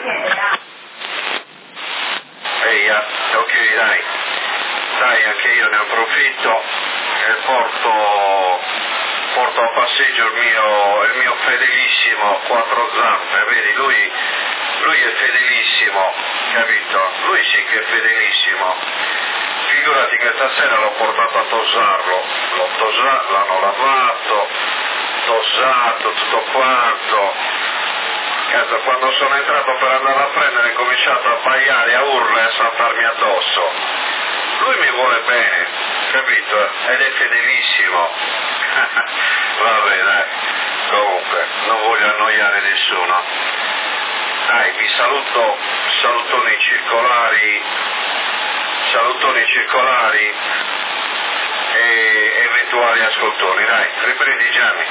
Ehi, ok, dai, dai, anche io ne approfitto e porto, porto a passeggio il mio, il mio fedelissimo quattro zampe, vedi, lui, lui è fedelissimo, capito? Lui sì che è fedelissimo. Figurati che stasera l'ho portato a tosarlo, l'ho tosato, l'hanno lavato, tosato, tutto quanto. Cazzo, quando sono entrato per andare a prendere ho cominciato a abbaiare, a urla e a saltarmi addosso. Lui mi vuole bene, capito? Ed è fedelissimo. Vabbè, dai, comunque, non voglio annoiare nessuno. Dai, vi saluto, salutoni circolari, salutoni circolari e eventuali ascoltori. Dai, riprendi Gianni.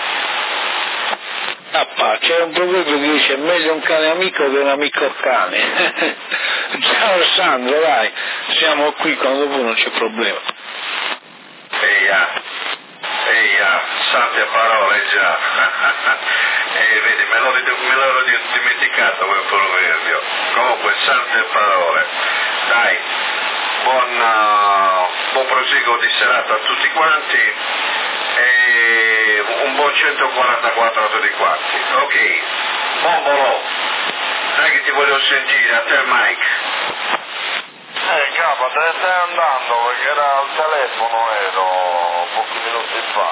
Ah, c'è un proverbio che dice meglio un cane amico che un amico cane. Ciao Sandro, dai, siamo qui quando vuoi, non c'è problema. Eia, eia, sante parole già. E vedi, me l'ho, me l'ero dimenticato quel proverbio. Comunque, sante parole. Dai, buon, uh, buon proseguo di serata a tutti quanti. E un buon centoquarantaquattro a tutti quanti. Ok, buon bolò. Dai che ti voglio sentire, a te Mike. Eh capo, te ne stai andando perché era al telefono, ero pochi minuti fa.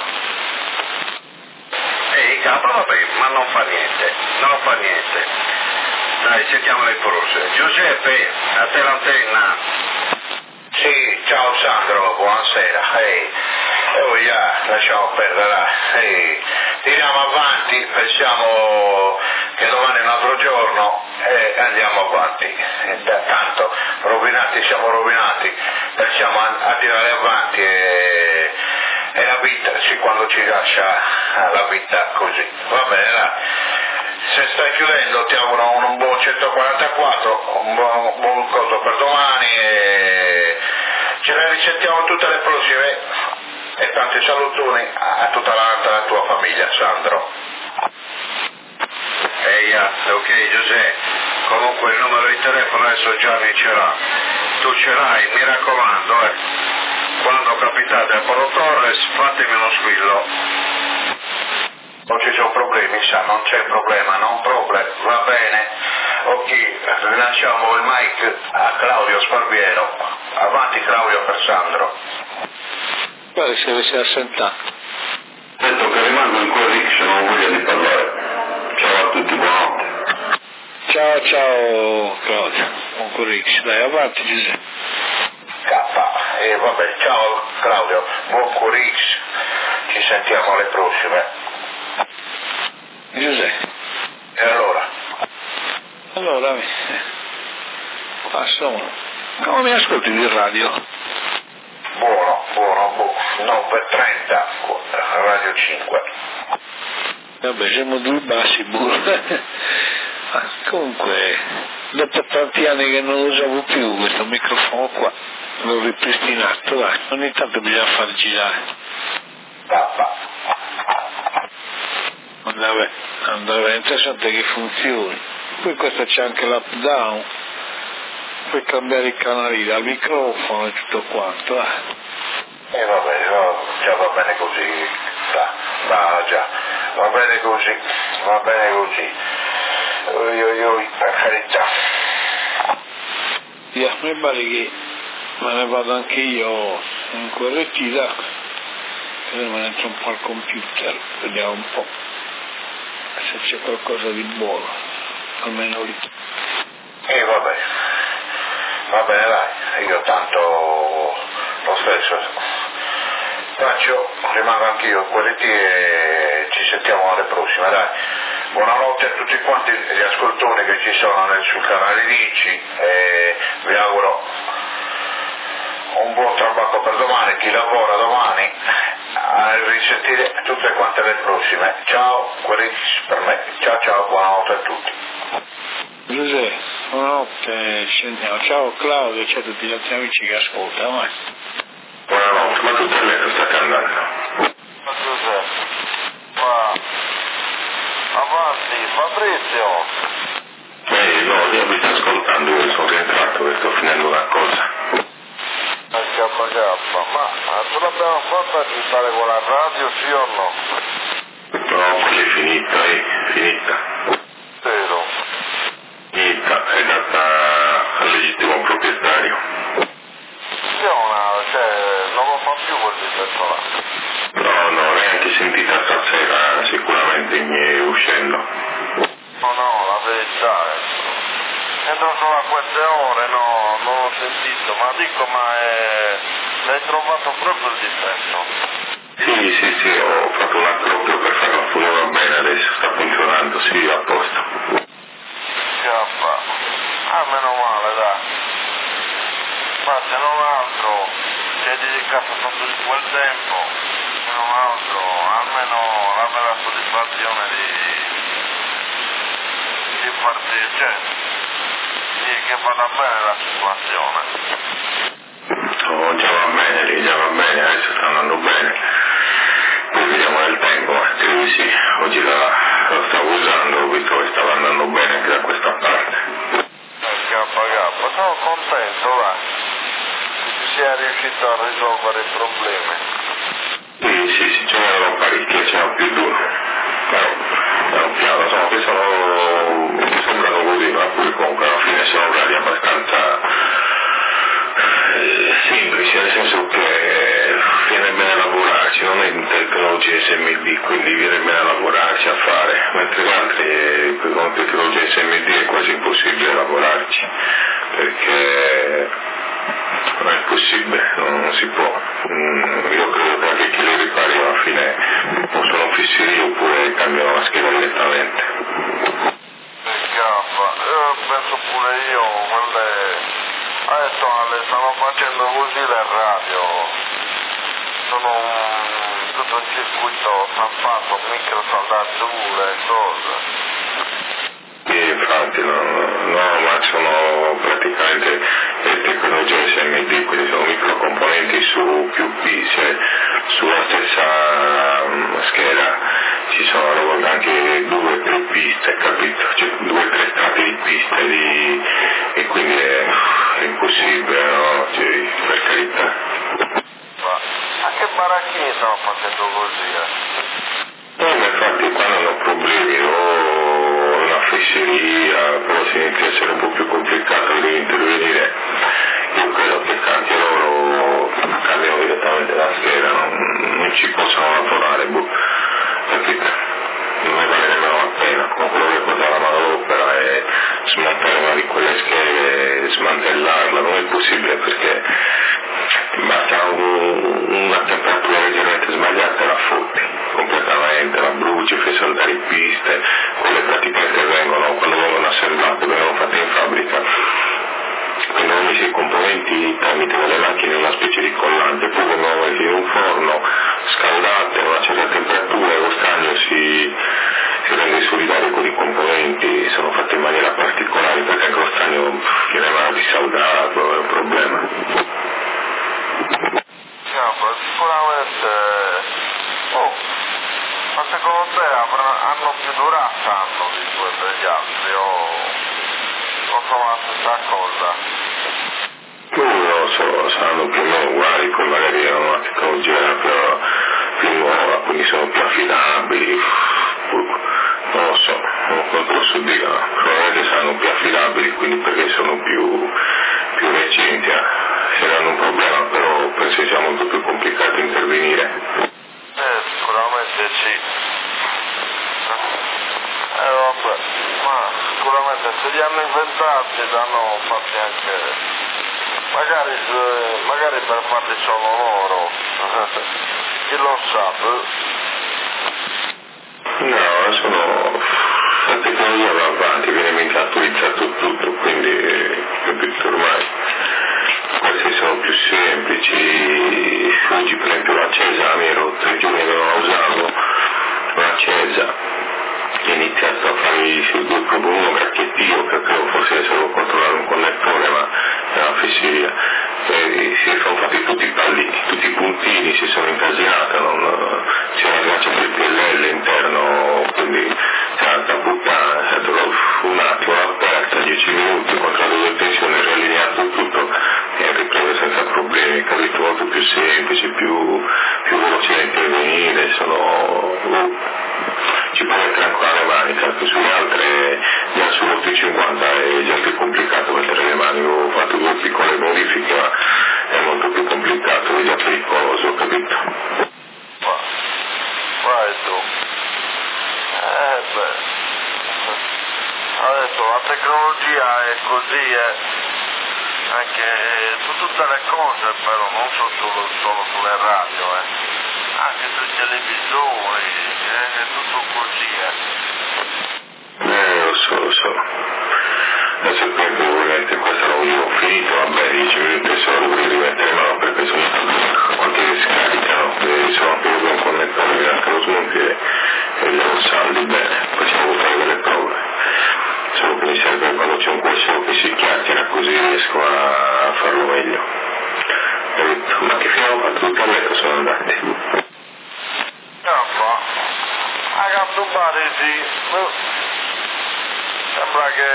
Ehi capo, vabbè, ma non fa niente, non fa niente. Dai, sentiamo le prose. Giuseppe, a te l'antenna. Sì, ciao Sandro, buonasera. Ehi. Oh yeah, lasciamo perdere, ehi, tiriamo avanti, pensiamo che domani è un altro giorno e andiamo avanti. Tanto rovinati siamo rovinati, pensiamo a, a tirare avanti e, e la vita, sì, quando ci lascia la vita così. Va bene, dai. Se stai chiudendo ti auguro un, un buon centoquarantaquattro, un buon, un buon coso per domani e ce ne risentiamo tutte le prossime. E tanti salutoni a tutta la, la tua famiglia, Sandro. Ehi, ok Giuseppe, comunque il numero di telefono adesso Gianni ce l'ha. Tu ce l'hai, mi raccomando, eh. Quando capitate a Polo Torres fatemi uno squillo. Non ci sono problemi, sa, non c'è problema, non problema, va bene. Ok, rilasciamo il mic a Claudio Sparviero. Avanti Claudio per Sandro. Guarda se avessi assentato. Detto che rimango in quel lì se non ho voglia di parlare. Ciao a tutti, buonanotte. Ciao Ciao ciao Claudio, buon Curix, dai avanti Giuseppe. K, e vabbè, ciao Claudio, buon Curix, ci sentiamo alle prossime. Giuseppe. E allora? Allora, passa uno. Come mi ascolti di radio? Buono, buono, buono, nove trenta, Radio cinque. Vabbè, siamo due bassi, burro. Ma comunque, dopo tanti anni che non lo usavo più questo microfono qua, l'ho ripristinato, dai, ogni tanto bisogna far girare. Andava, andava interessante che funzioni. Poi questo c'è anche l'up down, puoi cambiare i canali dal microfono e tutto quanto. E eh. eh, vabbè, no, già va bene così, va, va già, va bene così, va bene così. Oi, oi, oi, per carità. Yeah, mi pare che me ne vado anche io in correttiva, e me ne entro un po' al computer, vediamo un po' se c'è qualcosa di buono, almeno lì. E eh, vabbè, va bene dai, io tanto lo stesso faccio, rimango anch'io in correttiva e ci sentiamo alle prossime, dai. Buonanotte a tutti quanti gli ascoltatori che ci sono nel, sul canale Ricci e vi auguro un buon traballo per domani, chi lavora domani, a risentire tutte quante le prossime. Ciao, quelli per me. Ciao ciao, buonanotte a tutti. Giuseppe, buonanotte, scendiamo. Ciao Claudio, ciao a tutti gli altri amici che ascoltano. Vai. Buonanotte, ma tutto bene, state andando. Ma Giuseppe, ma... Avanti, Fabrizio! Eh, no, io vi sto ascoltando, io sono rientrato e sto finendo una cosa. K K, ma ce l'abbiamo fatta a aggiustare con la radio, sì o no? No, quella è finita, eh, finita. Vero? Finita, è data al legittimo proprietario. Funziona, cioè, non lo fa più quel difetto là. No, no, neanche sentita stasera, sicuramente mi uscendo. No, no, la verità è... Entro solo a queste ore, no, non l'ho sentito, ma dico, ma è... l'hai trovato proprio il difetto? Sì, sì, sì, ho fatto un attacco per farla funzionare bene, adesso sta funzionando, sì, a posto. Scappa. Ah, meno male, dai. Ma se non altro, ci hai dedicato tutto di quel tempo, se non altro, almeno la bella soddisfazione di... di farti, cioè, di che vada bene la situazione. Oh, già va bene lì, già va bene, adesso sta andando bene. Poi vediamo nel tempo, ma scrivi sì, oggi la, la stavo usando, ho visto che stava andando bene anche da questa parte. K K, sono contento, va, che ci sia riuscito a risolvere i problemi. Sì, sì, sì, ce n'erano parecchie, ce n'erano più due. Però, piano piano, insomma, che sono, sembrano così, ma poi comunque alla fine sono orari abbastanza eh, semplici, nel senso che viene bene a lavorarci, non è in tecnologia S M D, quindi viene bene a lavorarci, a fare, mentre gli altri con tecnologia S M D è quasi impossibile lavorarci, perché non è possibile, non si può. Mm, io credo che anche chi lo ripari alla fine o sono fissi lì oppure cambiano la scheda direttamente. Io penso pure io, quelle... adesso le stanno facendo così le radio, sono un... tutto un circuito stampato, micro saldature, cose. Sì, infatti, no, no, ma sono praticamente le tecnologie S M D, quindi sono microcomponenti su più piste, sulla stessa um, scheda ci sono anche due o tre piste, capito? Cioè, due o tre strati di piste di... e quindi è, è impossibile, no? Cioè, per carità. Ma anche baracchini stanno facendo così, eh? No, ma infatti quando hanno problemi o una fesseria, però si inizia a essere un po' più complicato, devi intervenire, io credo che tanti loro cambiano direttamente la scheda, non, non ci possono lavorare, boh, capito? Non ne vale nemmeno la pena, come quello che cosa la manodopera è smontare piste, quelle praticamente vengono, quando vengono assemblate, vengono fatte in fabbrica, vengono messi i componenti tramite delle macchine in una specie di collante, poi vengono messi in un forno, scaldate a una certa temperatura e lo stagno si, si rende solidario con i componenti, sono fatti in maniera particolare perché anche lo stagno viene male disaldato, è un problema. No, sicuramente, oh, ma secondo te avranno, hanno più durata hanno di due degli altri o, o sono la stessa cosa? Non lo so, saranno più o meno uguali, poi magari hanno una tecnologia più, più nuova, quindi sono più affidabili, non lo so, non posso dire, probabilmente saranno più affidabili, quindi perché sono più, più recenti, eh. Saranno un problema, però penso che sia molto più complicato intervenire. Eh, sicuramente sì. Eh vabbè, ma sicuramente se li hanno inventati l'hanno fatti anche, magari, magari per farli solo loro, chi lo sa. No, sono, la tecnologia va avanti, viene attualizzato tutto, quindi capito ormai. Questi sono più semplici, oggi per esempio l'accesa, mi ero tre giorni che non la usavo, l'accesa, ho iniziato a farmi proprio uno gracchettio, che credo forse adesso controllare un connettore, ma è una fesseria, e si sono fatti tutti i pallini, tutti i puntini si sono incasinati, non, c'è una ghiaccia del P L L interno, quindi c'è una puttana, è stato un attimo aperta, dieci minuti, controllo delle tensioni, riallineato tutto e ripreso senza problemi, capito, molto più semplici, più, più veloci da intervenire, sono, uh, ci può mettere ancora le mani, perché sulle altre, già sull'otto cinquanta è già più complicato mettere le mani, ho fatto due piccole modifiche, ma è molto più complicato, è già pericoloso, capito? Ma, vai tu. Eh beh, adesso la tecnologia è così, eh. Anche su tutte le cose però, non so solo, solo sulle radio, eh. Anche sui televisori, eh, è tutto così, eh. Eh, lo so, lo so. Adesso penso ovviamente questo non io ho finito, vabbè, dieci minuti solo dovrei rimettere mano perché sono qualche che scaricano, e sono anche io un connettore anche lo smonti e, e lo saldi bene, possiamo fare delle prove. Solo che mi serve quando c'è un corso che si chiacchiera così riesco a farlo meglio. Ho detto, ma che fine hanno fatto tutto a letto sono andati? No, ma a quanto pare sì, sembra che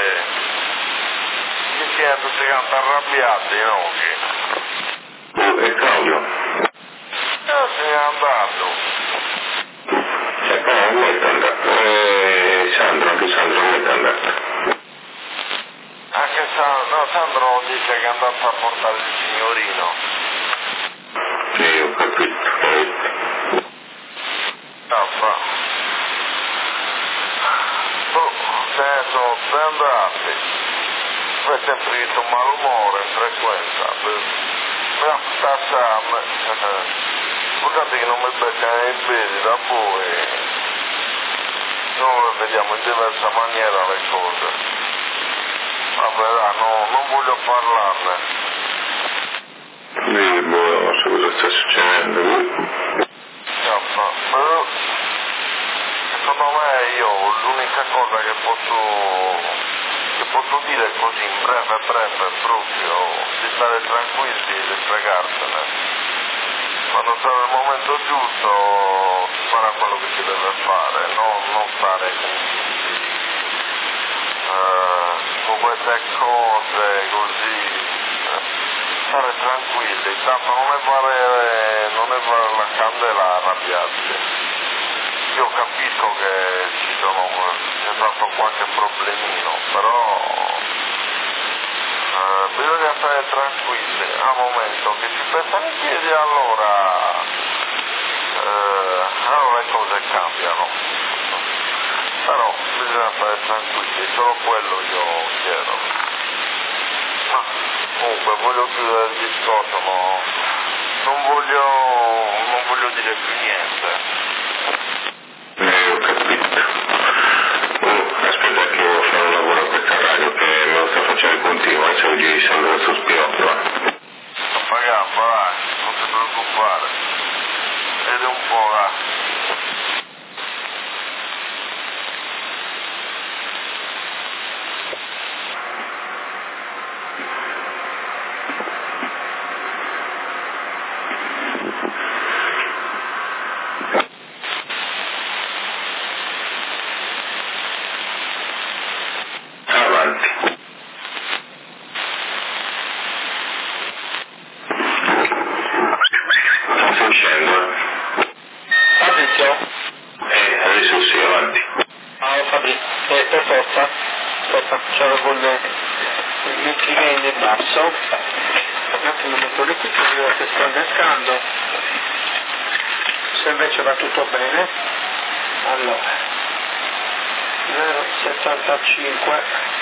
ci siano tutti quanti arrabbiati, no? Oh, e Claudio? No, se n'è andato. Eh, no, non è andato. Eh, Sandro, anche Sandro non è andato. Anche Sandro, no, Sandro dice che è andato a portare il signorino. Sì, ho capito, ho detto. No, ma... Oh, se ne sono tre andati. Poi è sempre visto un malumore in frequenza. Ma sta Sam, scusate che non mi beccano i piedi da voi. Noi vediamo in diversa maniera le cose. Vabbè, dai, no, non voglio parlarne. Sì, boh, non so cosa sta succedendo. No, ma, però, secondo me io l'unica cosa che posso, che posso dire così in breve breve proprio di stare tranquilli e di fregarsene. Quando sarà il momento giusto si farà quello che si deve fare, no, non stare uh, con queste cose così, eh, stare tranquilli, tanto non è fare, non è fare la candela arrabbiarsi. Io capisco che ci sono, c'è stato qualche problemino, però uh, bisogna stare tranquilli al momento che si pestano i piedi, allora, uh, allora le cose cambiano. Però bisogna stare tranquilli, solo quello io chiedo. Ma comunque voglio chiudere il discorso, no? Non voglio, non voglio dire più niente. Eh, ho capito. aspetta, c'avevo le, il mixing in basso, un attimo metto le cuffie, vedo che sto innescando, se invece va tutto bene, allora, zero settantacinque,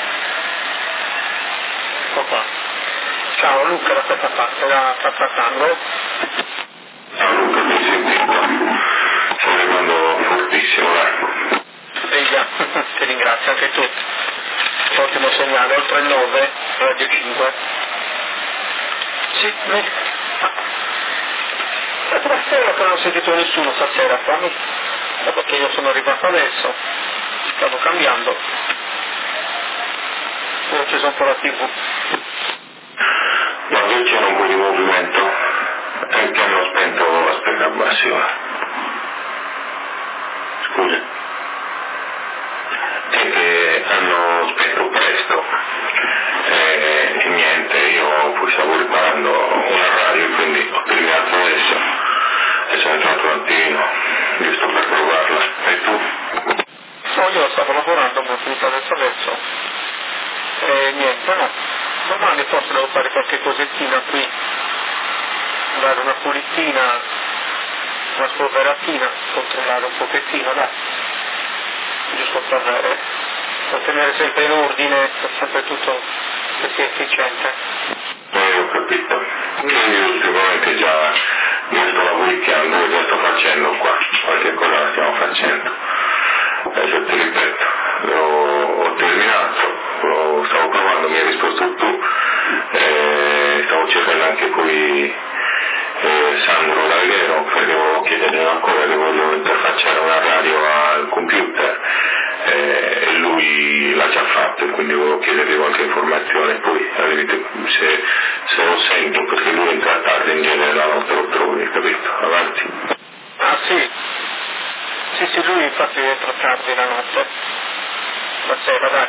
ecco qua, ciao Luca da questa parte, da Cappattango. Ciao Luca, mi sentito, sto arrivando fortissimo, dai. E già, ti ringrazio anche tu. Ottimo segnale, oltre il nove, Radio cinque. Sì, mi... È stasera che non ho sentito nessuno stasera, fammi. Perché io sono arrivato adesso, stavo cambiando. Ho acceso un po' la tivù. Ma qui c'era un po' di movimento, e che hanno spento la specca massima. Scusi. E che hanno spento presto e, e niente, io poi stavo riparando una radio, quindi ho terminato adesso e sono entrato un attimino, giusto per provarla. E tu? No, io stavo lavorando, mi ho finito adesso adesso e niente, no, domani forse devo fare qualche cosettina qui, dare una pulitina, una spolveratina, controllare un pochettino, dai. Giusto per, per tenere sempre in ordine, per sempre tutto che sia efficiente. Eh, ho capito. Io ultimamente già io sto lavoricchiando, già sto facendo qua, qualche cosa la stiamo facendo. Adesso ti ripeto, ho, ho terminato, ho, stavo provando, mi hai risposto tu, eh, stavo cercando anche poi eh, Sandro D'Alghero, perché volevo chiedergli una cosa, che voglio interfacciare una radio al computer eh, e lui l'ha già fatto, quindi volevo chiedergli qualche informazione, poi se, se lo sento, perché lui entra tardi in genere la notte lo trovi, capito? Avanti. Ah sì, sì sì, lui infatti entra tardi la notte, la sera, dai.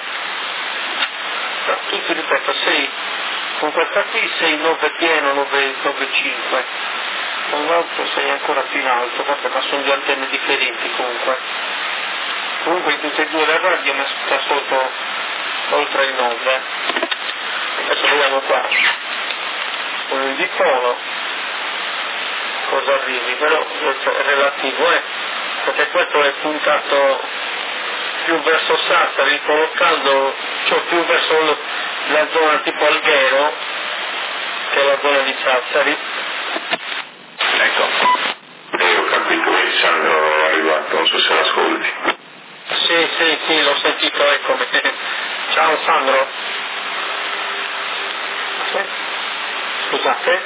No, tu ti ripeto, sei, con questa qui sei nove pieno, nove cinque, con l'altro sei ancora più in alto, vabbè, ma sono due antenne differenti comunque. Comunque in tutte e due le radio mi sta sotto oltre il nove. Adesso vediamo qua con il difono cosa arrivi, però questo è relativo, eh, perché questo è puntato più verso Sassari, collocando, cioè più verso la zona tipo Alghero, che è la zona di Sassari. Ecco, e ho capito che Sandro è arrivato, non so se l'ascolti. Sì, sì, sì, l'ho sentito, ecco. Ciao Sandro. Scusate.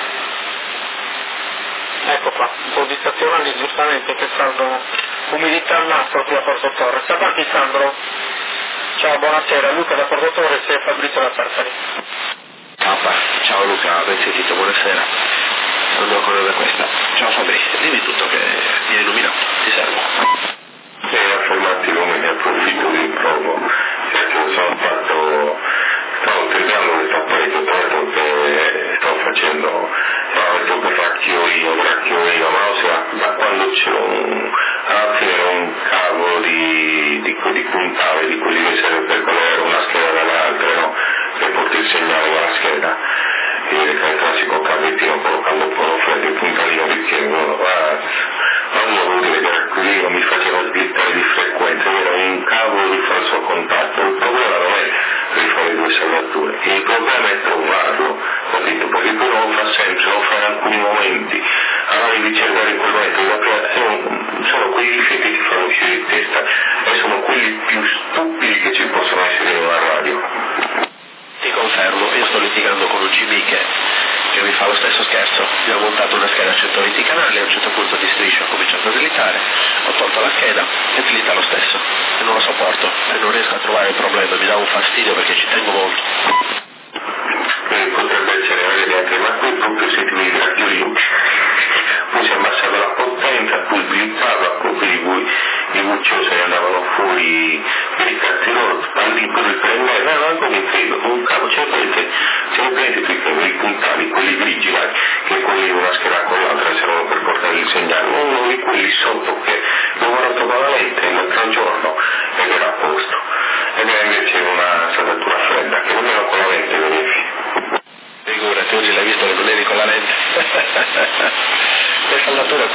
Ecco qua, un po' di stazionali giustamente che stanno umidità al nastro qui a Porto Torres. Avanti Sandro. Ciao, buonasera, Luca da Porto Torres e Fabrizio da Sassari. Papa, ciao Luca, ben sentito, buonasera. Sono ancora da questa. Ciao Fabri, dimmi tutto che mi hai illuminato, ti servo. E a fermarti come ne approfitto di provo, perché sono fatto, stavo tentando questo apparecchio tanto che sto facendo, stavo detto per racchioio, racchioio, ma non so, da quando c'è un, alla fine un cavo di, di, di puntale, di quelli che serve per collegare una scheda dall'altra, no? Per portare il segnale dalla scheda. E il classico cavettino collocando un po' freddo il puntalino perché uno va, ma uno vuol dire che così non mi faceva slittare di frequenza, era un cavo di falso contatto, il problema non è rifare due saldature, il problema è trovarlo, capito? Perché tu non lo fa sempre, lo fa in alcuni momenti, allora devi cercare quel momento, sono quei difetti che ti fanno uscire di testa e sono quelli più stupidi che ci possono essere in una radio. Ti confermo, io sto litigando con un G B che, che mi fa lo stesso scherzo. Gli ho montato una scheda a centoventi canali, a un certo punto di striscio ho cominciato a slittare, ho tolto la scheda e slitta lo stesso. E non lo sopporto, e non riesco a trovare il problema, mi dà un fastidio perché ci tengo molto. Quindi potrebbe essere variante, ma qui proprio se ti vedi radio io. Poi si è abbassata la potenza, poi slittava, poi i vucciosi andavano fuori per i cazzi loro, lì per il prendere, no, no, come credo, un cavo, c'è presente, c'è presente quei puntali, quelli grigi, vai, che quelli di una scheda con l'altra servono per portare il segnale, uno di quelli sotto che lo guardato con la lente l'altro giorno ed era a posto, ed era invece una,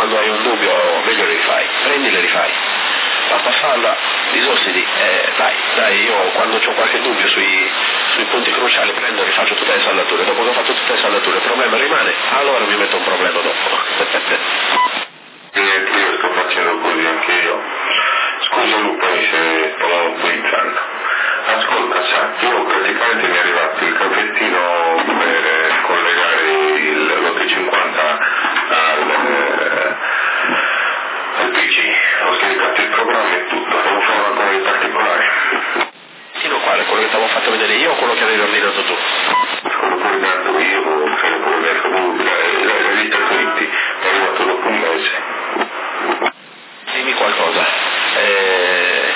quando hai un dubbio meglio li rifai, prendi e li rifai. La farfalla, disossidi, eh, dai, dai, io quando ho qualche dubbio sui, sui punti cruciali prendo e rifaccio tutte le saldature, dopo che ho fatto tutte le saldature il problema rimane, allora mi metto un problema dopo. Niente, io sto facendo così anche io. Scusa Luca se sto monopolizzando. Ascolta, sa, io praticamente mi è arrivato il caffettino per collegare il, l'O T cinquanta al, eh, al P C. Ho scaricato il programma e tutto, devo fare una cosa in particolare. Sino quale? Quello che ti avevo fatto vedere io o quello che avevi ordinato tu? Quello che ho ordinato io, quello che ho messo negli Stati Uniti, è arrivato dopo un mese. Dimmi qualcosa. Eh,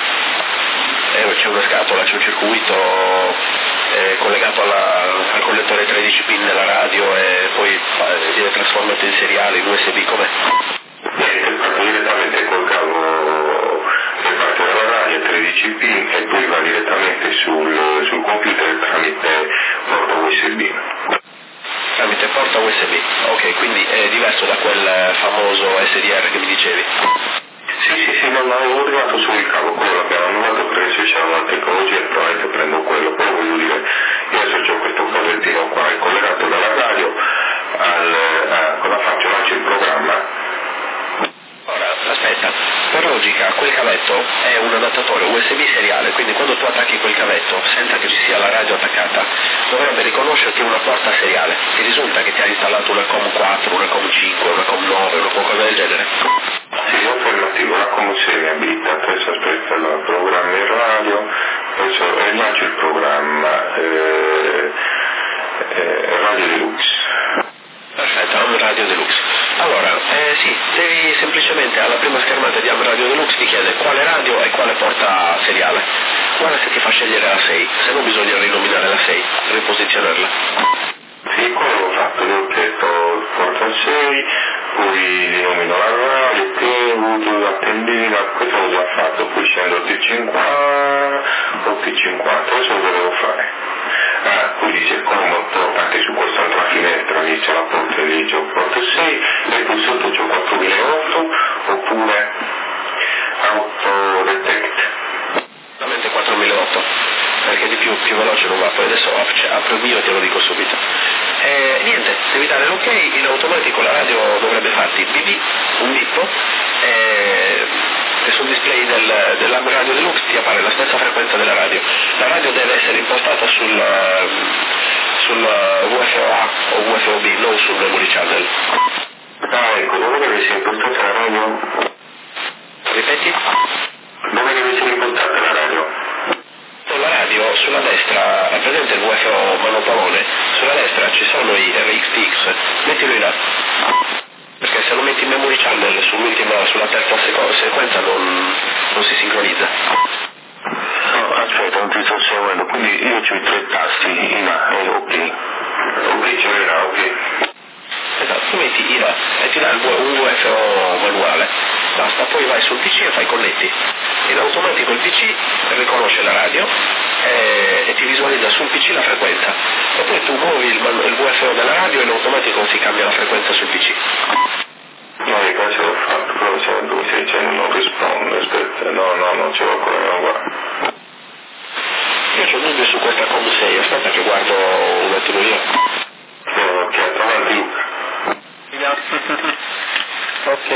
eh, c'è una scatola, c'è un circuito eh, collegato alla, al collettore tredici pin della radio e poi eh, viene trasformato in seriale, in U S B, com'è? Niente, parto direttamente col cavo che parte dalla radio tredici pin e poi va direttamente sul, sul computer tramite porta U S B. Tramite porta U S B, ok, quindi è diverso da quel famoso S D R che mi dicevi? Sì, sì, sì, non l'avevo ordinato solo il cavo, quello l'abbiamo annullato perché se c'era una tecnologia probabilmente prendo quello, però voglio dire, io adesso ho questo cavettino qua, è collegato dalla radio, al, a, cosa faccio? Lancio il programma. Ora, aspetta, per logica quel cavetto è un adattatore U S B seriale, quindi quando tu attacchi quel cavetto senza che ci sia la radio attaccata, dovrebbe riconoscerti una porta seriale. Ti risulta che ti ha installato una COM quattro, una COM cinque, una COM nove, una qualcosa del genere? Sì, affermativo, la COM sei mi abilita, adesso aspetta il programma in radio, adesso eh, lancio il programma eh, eh, Radio Deluxe. Perfetto, Am Radio Deluxe. Allora, eh, sì, devi semplicemente alla prima schermata di Am Radio Deluxe ti chiede quale radio e quale porta seriale. Guarda se ti fa scegliere la sei, se no bisogna rinominare la sei, riposizionarla. Sì, quello l'ho fatto, gli ho chiesto porta sei, poi rinomino la radio, tengo la tendina, questo l'ho già fatto, poi scendo T cinquanta, o T cinquanta, adesso lo devo fare. Ah, qui dice comodo, anche su quest'altra finestra dice la porta dice porta sei, e poi sotto c'è quattromilaotto, oppure auto detect. Esattamente quattromilaotto, perché di più, più veloce non va, poi adesso apro il mio e te lo dico subito. E niente, devi dare l'ok, in automatico la radio dovrebbe farti bip, un bip, e, e sul display del, dell'Am Radio Deluxe ti appare la stessa frequenza della radio. La radio deve essere impostata sul, sul U F O A o U F O B, non sul memory channel. Ah, ecco, dove deve essere impostata la radio? Ripeti? Dove deve essere impostata la radio? La radio sulla destra, è presente il U F O monopolone, sulla destra ci sono i R X T X, mettilo in là, perché se lo metti in memory channel sull'ultima, sulla terza seco- sequenza non, non si sincronizza. No, aspetta, non ti sto seguendo, quindi io ho i tre tasti, in A e ok. Ok, ce l'ho là, ok. Esatto, tu metti I R A e ti dà il un U F O manuale, basta, poi vai sul P C e fai connetti. In automatico il P C riconosce la radio e, e ti visualizza sul P C la frequenza e poi tu muovi il, il U F O della radio e in automatico si cambia la frequenza sul P C. No, in caso l'ho fatto, però se tu mi stai dicendo non risponde, aspetta, no, no, non ce l'ho ancora, non guarda. Io c'ho dubbio su questa COM sei, aspetta che guardo un attimo io. No, ok, avanti Luca. Ok.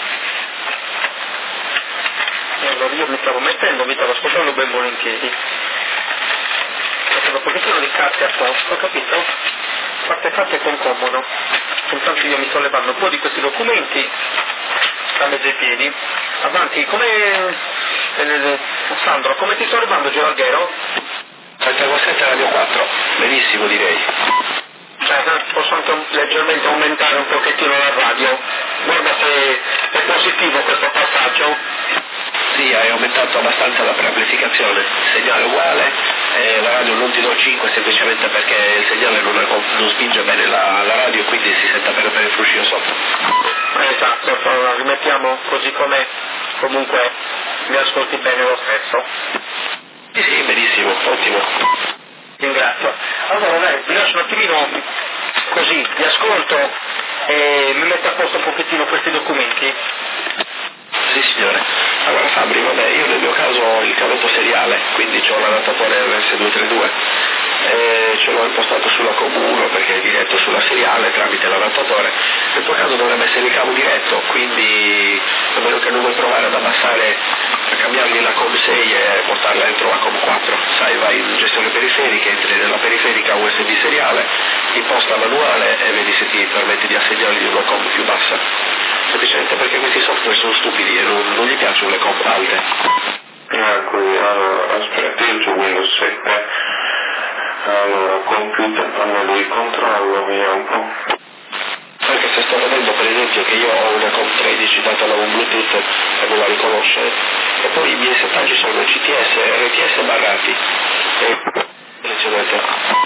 E allora io mi stavo mettendo, mi stavo ascoltando ben volentieri. Faccio un pochettino di carte a posto, capito? Fatte fatte con comodo. Intanto io mi sto levando un po' di questi documenti da mezzo ai piedi. Avanti, come... Eh, Sandro, come ti sto arrivando giù Alghero? trentaquattro Radio quattro, benissimo direi. Eh, posso anche leggermente aumentare un pochettino la radio. Guarda se è positivo questo passaggio. Sì, hai aumentato abbastanza la preamplificazione, segnale uguale, eh, la radio non ti do cinque semplicemente perché il segnale non, non spinge bene la, la radio e quindi si sente appena per il fruscio sotto. Esatto, allora rimettiamo così com'è, comunque mi ascolti bene lo stesso. Sì, sì, benissimo, ottimo. Ringrazio. Allora dai, vi lascio un attimino così, vi ascolto E mi mette a posto un pochettino questi documenti? Sì signore. Allora Fabri, vabbè, io nel mio caso ho il cavetto seriale, quindi c'ho l'adattatore R S duecentotrentadue, e ce l'ho impostato sulla COM uno perché è diretto sulla seriale tramite l'adattatore. Nel tuo caso dovrebbe essere il cavo diretto, quindi a meno che non vuoi provare ad abbassare, a cambiargli la COM sei e portarla dentro la COM quattro, sai, vai in gestione periferica, entri nella periferica U S B seriale, imposta manuale e vedi se ti permette di assegnargli una COM più bassa. Semplicemente perché questi software sono stupidi e non, non gli piacciono le comp alte. Ah, qui, allora, aspetta, io c'ho Windows sette. Allora, computer, pannello di controllo, vediamo un po'. Anche se sto vedendo per esempio che io ho una COM tredici data da un Bluetooth e non la riconosce, e poi i miei settaggi sono C T S, R T S barrati. E selezionate.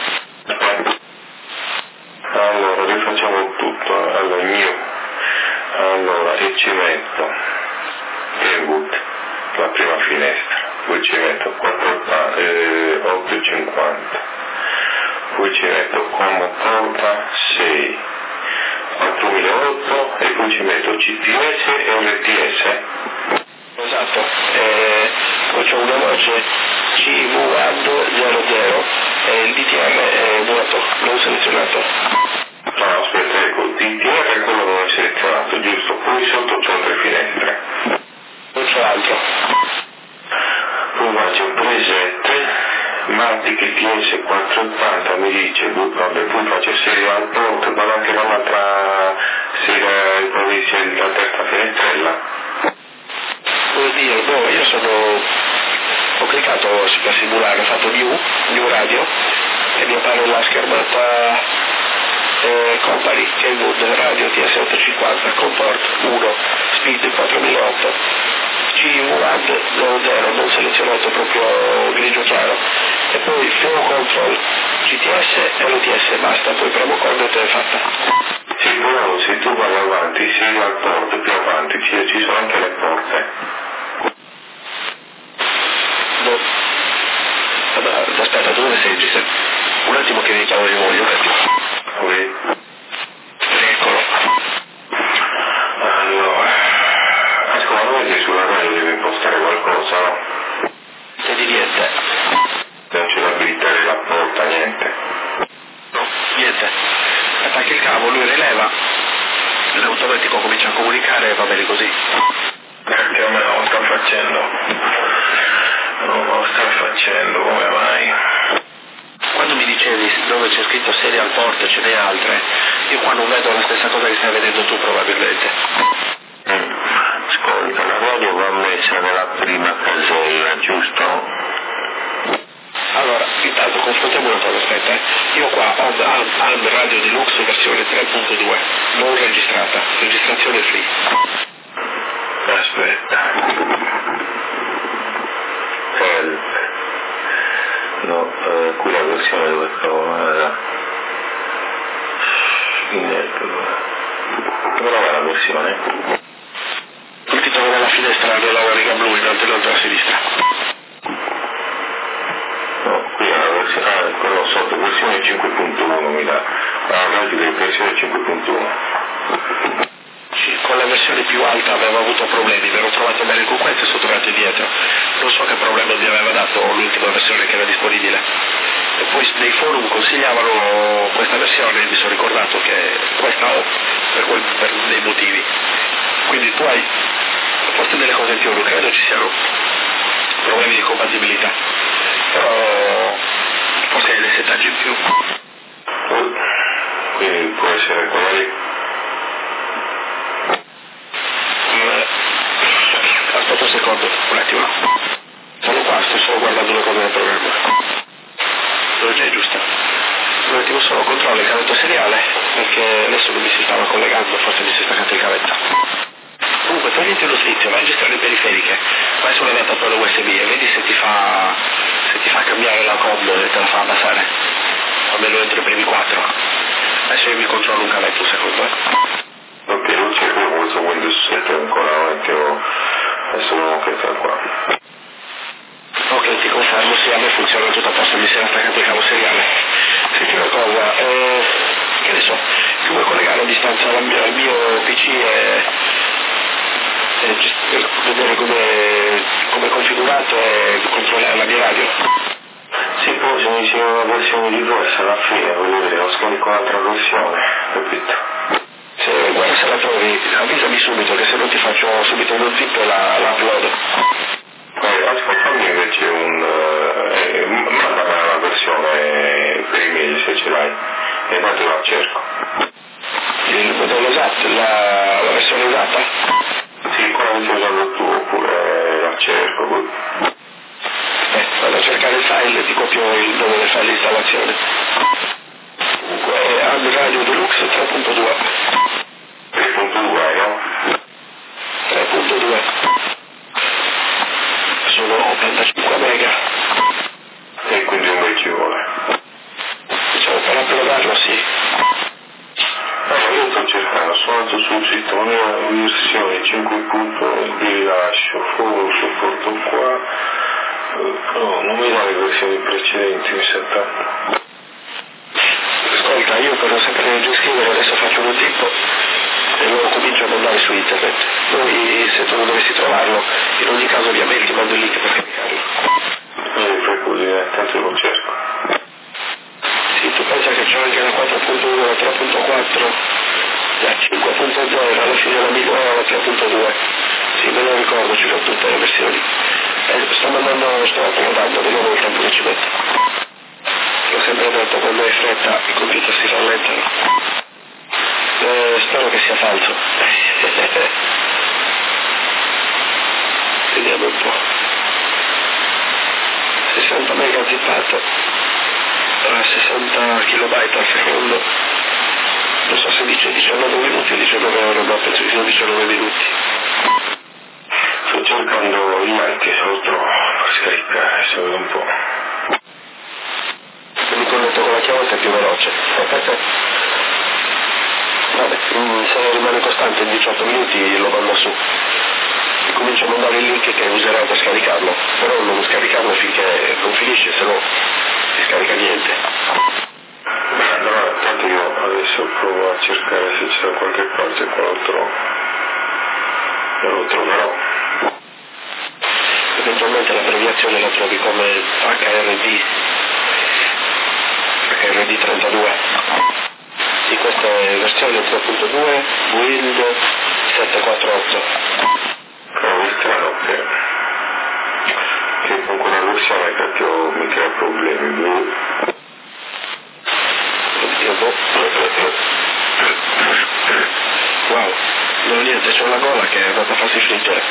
Allora, rifacciamo tutto. Allora, il mio. Allora, e ci metto Input, la prima finestra, poi ci metto quattro, eh, otto e cinquanta, poi ci metto COM porta sei, quattromilaotto e poi ci metto C T S e R T S. Esatto, e poi c'è una voce C V A D zero zero e il D T R è vuoto, non selezionato. No, aspetta, ecco, D T R è quello che non è selezionato, giusto? Poi sotto c'ho tre finestre. Non c'è altro. Poi faccio preset, Matic T S quattrocentottanta mi dice, vabbè, poi faccio serial port, ma anche dall'altra sera improvvisi la terza finestrella. Vuol dire, boh, io sono, ho cliccato per simulare, ho fatto new, new radio e mi appare la schermata eh, Company, Kenwood Radio T S ottocentocinquanta, Comport uno, Speed quattromilaotto, C V A D zero zero, non selezionato, proprio grigio chiaro, e poi Flow Control, G T S e L T S, basta, poi premo connet e è fatta. Sì, però se tu vai avanti, sei al porto più avanti, ci, ci sono anche le porte. No. Vabbè, aspetta, dove sei Giuseppe? Un attimo che mi chiamo di voglio, un attimo. Oui. Eccolo. Allora, secondo me che sulla radio deve impostare qualcosa, no? E di niente. Non c'è da abilitare la porta, niente. No, niente. Attacchi il cavo, lui rileva, l'automatico comincia a comunicare e va bene così. Perché me lo sta facendo? Non lo sta facendo, come mai? Quando mi dicevi dove c'è scritto serial port e ce n'è altre, io qua non vedo la stessa cosa che stai vedendo tu probabilmente. Mm. Ascolta, la radio va messa nella prima casella, giusto? Allora, intanto confrontiamo una cosa, aspetta, eh. Io qua ho Am, Am Radio Deluxe versione tre punto due, non registrata, registrazione free. Aspetta. Help. No, eh, qui la versione dove trovo era dove va la versione? Il titolo della finestra della riga blu in alto in alto a sinistra. No, qui è la versione, ah, quello sotto, versione cinque punto uno mi dà, la radio di versione cinque punto uno. Sì, con la versione più alta avevo avuto problemi, mi ero trovato bene con questo e sono tornato indietro. Non so che problema mi aveva dato l'ultima versione che era disponibile. E poi nei forum consigliavano questa versione e mi sono ricordato che questa ho per, quel, per dei motivi. Quindi tu hai forse delle cose in più, non credo ci siano problemi di compatibilità. Però forse hai dei settaggi in più. Quindi può essere quella lì. Aspetta un secondo, un attimo. Sono qua, sto solo guardando le cose del programma. Dove c'è giusta? Un attimo solo, controllo il cavetto seriale, perché adesso non mi si stava collegando, forse mi si è staccato il cavetto. Comunque togliti uno sfizio, vai a gestire le periferiche, vai sull'adattatore U S B e vedi se ti fa se ti fa cambiare la COM e te la fa abbassare. Almeno entro i primi quattro. Adesso io mi controllo un cavetto un secondo, eh. Ok, non c'è più questo Windows sette ancora, un attimo, adesso non che sta qua. Ok, ti confermo, sì, a me funziona tutto a posto, mi si era staccato il cavo seriale. Senti una cosa, eh, che che ne so, ti vuoi collegare a distanza al mio, al mio P C e, e per vedere come, come è configurato e controllare la mia radio. Sì, poi se mi sia una versione diversa alla fine, voglio dire, ho scarico un'altra versione, capito? Se, guarda se la trovi, avvisami subito, che se no ti faccio subito un zip e la, la upload. Eh, ascoltami invece un... Eh, mandami una versione per email se ce l'hai, e tanto la cerco. Il modello esatto, la, la versione esatta? Sì, quella che stai usando tu, oppure la cerco. Poi. Eh, vado a cercare il file e ti copio il nome del file di installazione. Comunque è Hard Radio Deluxe tre punto due. tre punto due, no? tre punto due. Sono ottantacinque mega. E quindi un bel ci vuole. Diciamo per uploadarlo sì. Allora, io sto cercando, sono andato sul sito, una versione cinque punto di rilascio, foro supporto qua, no, non mi dà le versioni precedenti, mi sa tanto. Ascolta, io per non sapere riscrivere adesso faccio uno zip e lo comincio a mandare su internet. Poi se tu non dovessi trovarlo, in ogni caso via mail ti mando il link per caricarlo. Io fai così, eh, tanto lo cerco. Sì, tu pensa che c'è anche la quattro punto uno, la tre punto quattro, la cinque punto zero, alla fine la migliore la tre punto due. Sì, me lo ricordo, ci sono tutte le versioni. Eh, sto mandando, sto uploadando, vediamo il tempo che ci metto. L'ho sempre detto, quando hai fretta i computer si rallentano. Eh, spero che sia falso. Vediamo un po'. sessanta mega zippato a sessanta kilobyte al secondo. Non so se dice diciannove minuti o diciannove ore, ma penso che siano diciannove minuti. Sto cercando il link se lo trovo per scaricare, se vedo un po'. Se mi connetto con la chiamata è più veloce. Vabbè, se rimane costante in diciotto minuti lo mando su. E comincio a mandare il link che userò per scaricarlo, però non scaricarlo finché non finisce, se no si scarica niente. Beh, allora tanto io adesso provo a cercare se c'è da qualche parte, qua lo trovo. E lo troverò. Eventualmente l'abbreviazione la trovi come H R D H R D trentadue. Sì, questa è versione tre punto due Build settecentoquarantotto. Trovo strano che, che con quella versione proprio mi crea problemi. Oddio, boh. Wow, non niente, c'è una gola che è andata a farsi friggere.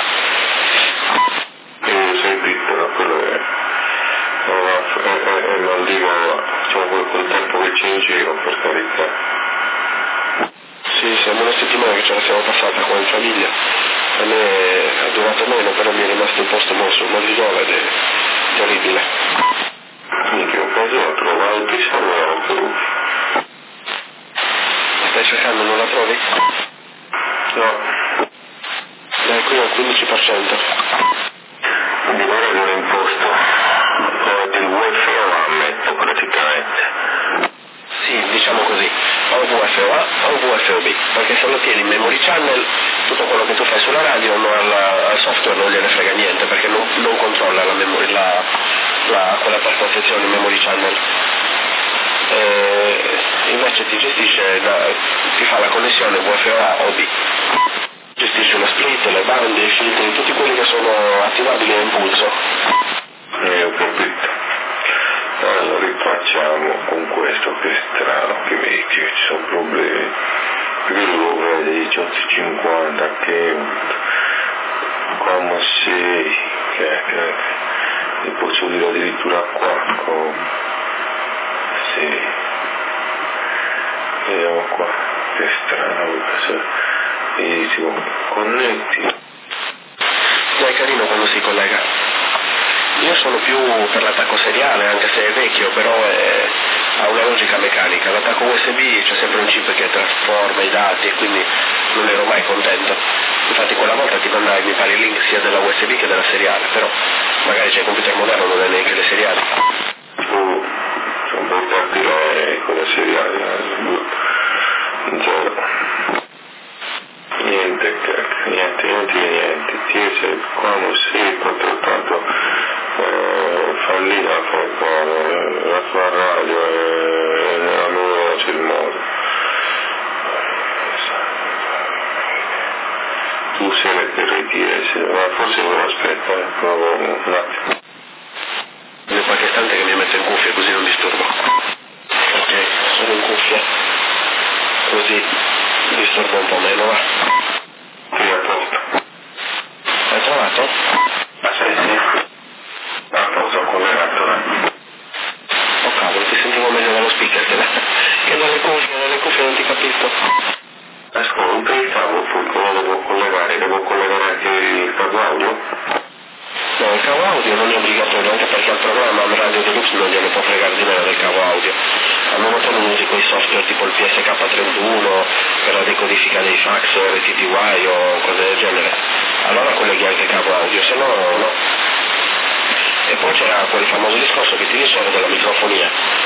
Io sei piccola, quello è, è, è, è non dico, diciamo, quel, quel tempo che c'è in giro per carità. Sì, siamo una settimana che ce la siamo passata qua in famiglia. A me ha durato meno, però mi è rimasto il posto mosso, un mal di gola ed è terribile. Quindi che occasione trovare che serve per un... Stai cercando, non la trovi? No. Dai, qui al quindici per cento. Quindi ora viene imposto il wifi o ammetto praticamente. Sì, diciamo così, o V F O A o V F O B, perché se lo tieni in memory channel tutto quello che tu fai sulla radio no, al, al software non gliene frega niente, perché non, non controlla la memory, la, la, quella terza sezione memory channel. E invece ti gestisce, la, ti fa la connessione V F O A o B, gestisce lo split, le bande, i filtri, tutti quelli che sono attivabili a impulso. Eh, ho capito. Allora rifacciamo con questo, che è strano che vedi che ci sono problemi, perché lo vede diciotto cinquanta che come sei che, che e posso dire addirittura qua come sei, vediamo qua, che strano, benissimo, connetti. È carino quando si collega. Io sono più per l'attacco seriale, anche se è vecchio, però è, ha una logica meccanica. L'attacco U S B c'è sempre un chip che trasforma i dati e quindi non ero mai contento. Infatti quella volta ti mandai, mi pare, il link sia della U S B che della seriale, però magari c'è il computer moderno, non è neanche le seriali. Oh, sono portati con la seriale. Zero. Niente, niente, niente, niente. Chiese quando si contrattato eh, fallita eh, la sua radio e nella nuova c'è il modo. Tu sei per ritirare, ma forse non aspetta, provo un attimo. Io qualche istante che mi metto in cuffia così non disturbo. Ok, sono in cuffia. Così disturbo un po' meno, va. Sì, a posto. Hai trovato? Ah sì, sì. A posto, ho collegato, dai. Oh cavolo, ti sentivo meglio dallo speaker che, da, che dalle cuffie, dalle cuffie non ti capisco. Ascolta, il cavo poi come devo collegare? Devo collegare anche il cavo audio? No, il cavo audio non è obbligatorio, anche perché al programma Radio Deluxe non gliene può fregare di meno del cavo audio. Al momento non usi quei software tipo il P S K trentuno per la decodifica dei fax R T T Y o cose del genere. Allora colleghi anche il cavo audio, se no no. E poi c'era quel famoso discorso che ti dicevo della microfonia,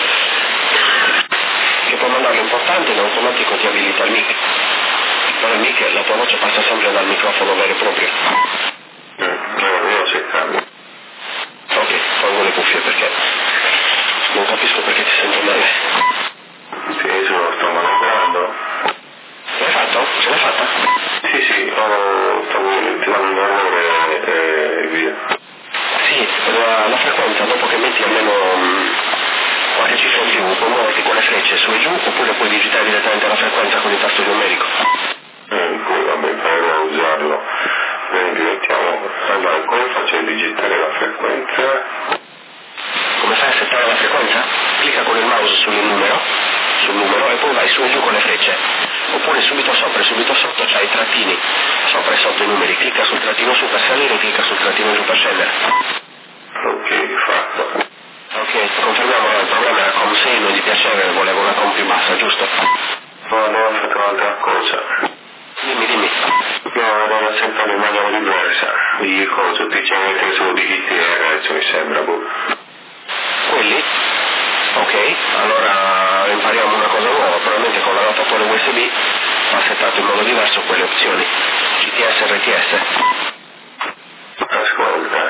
che può mandarlo importante e in automatico ti abilita il mic. Però il mic, la tua voce passa sempre dal microfono vero e proprio. Mm, no, io se cambio. Ok, tolgo le cuffie perché non capisco perché ti sento male. Sì, se lo sto manovrando. L'hai fatto? Ce l'hai fatta? Sì, sì, ho, stavo tirando un errore e via. Sì, la, la frequenza dopo che metti almeno mh, qualche cifra in più, puoi muoverti con le frecce su e giù oppure puoi digitare direttamente la frequenza con il tasto numerico. Mm, poi vabbè, proverò a usarlo. Quindi mettiamo, allora come faccio a digitare la frequenza? Come fai a settare la frequenza? Clicca con il mouse sul numero, sul numero e poi vai su e giù con le frecce. Oppure subito sopra e subito sotto c'hai i trattini, sopra e sotto i numeri, clicca sul trattino su per salire, clicca sul trattino giù per scendere. Ok, fatto. Ok, confermiamo che il problema era com sei, non gli piaceva e voleva una com più bassa, giusto? No, no, ho fatto un'altra cosa. Dimmi, dimmi. No, non ho sentito in maniera diversa. Di cosa, diciamo solo di chi ti è, adesso mi sembra, boh. Quelli? Ok, allora impariamo una cosa nuova, probabilmente con l'adattatore U S B va settato in modo diverso quelle opzioni, C T S e R T S. Ascolta.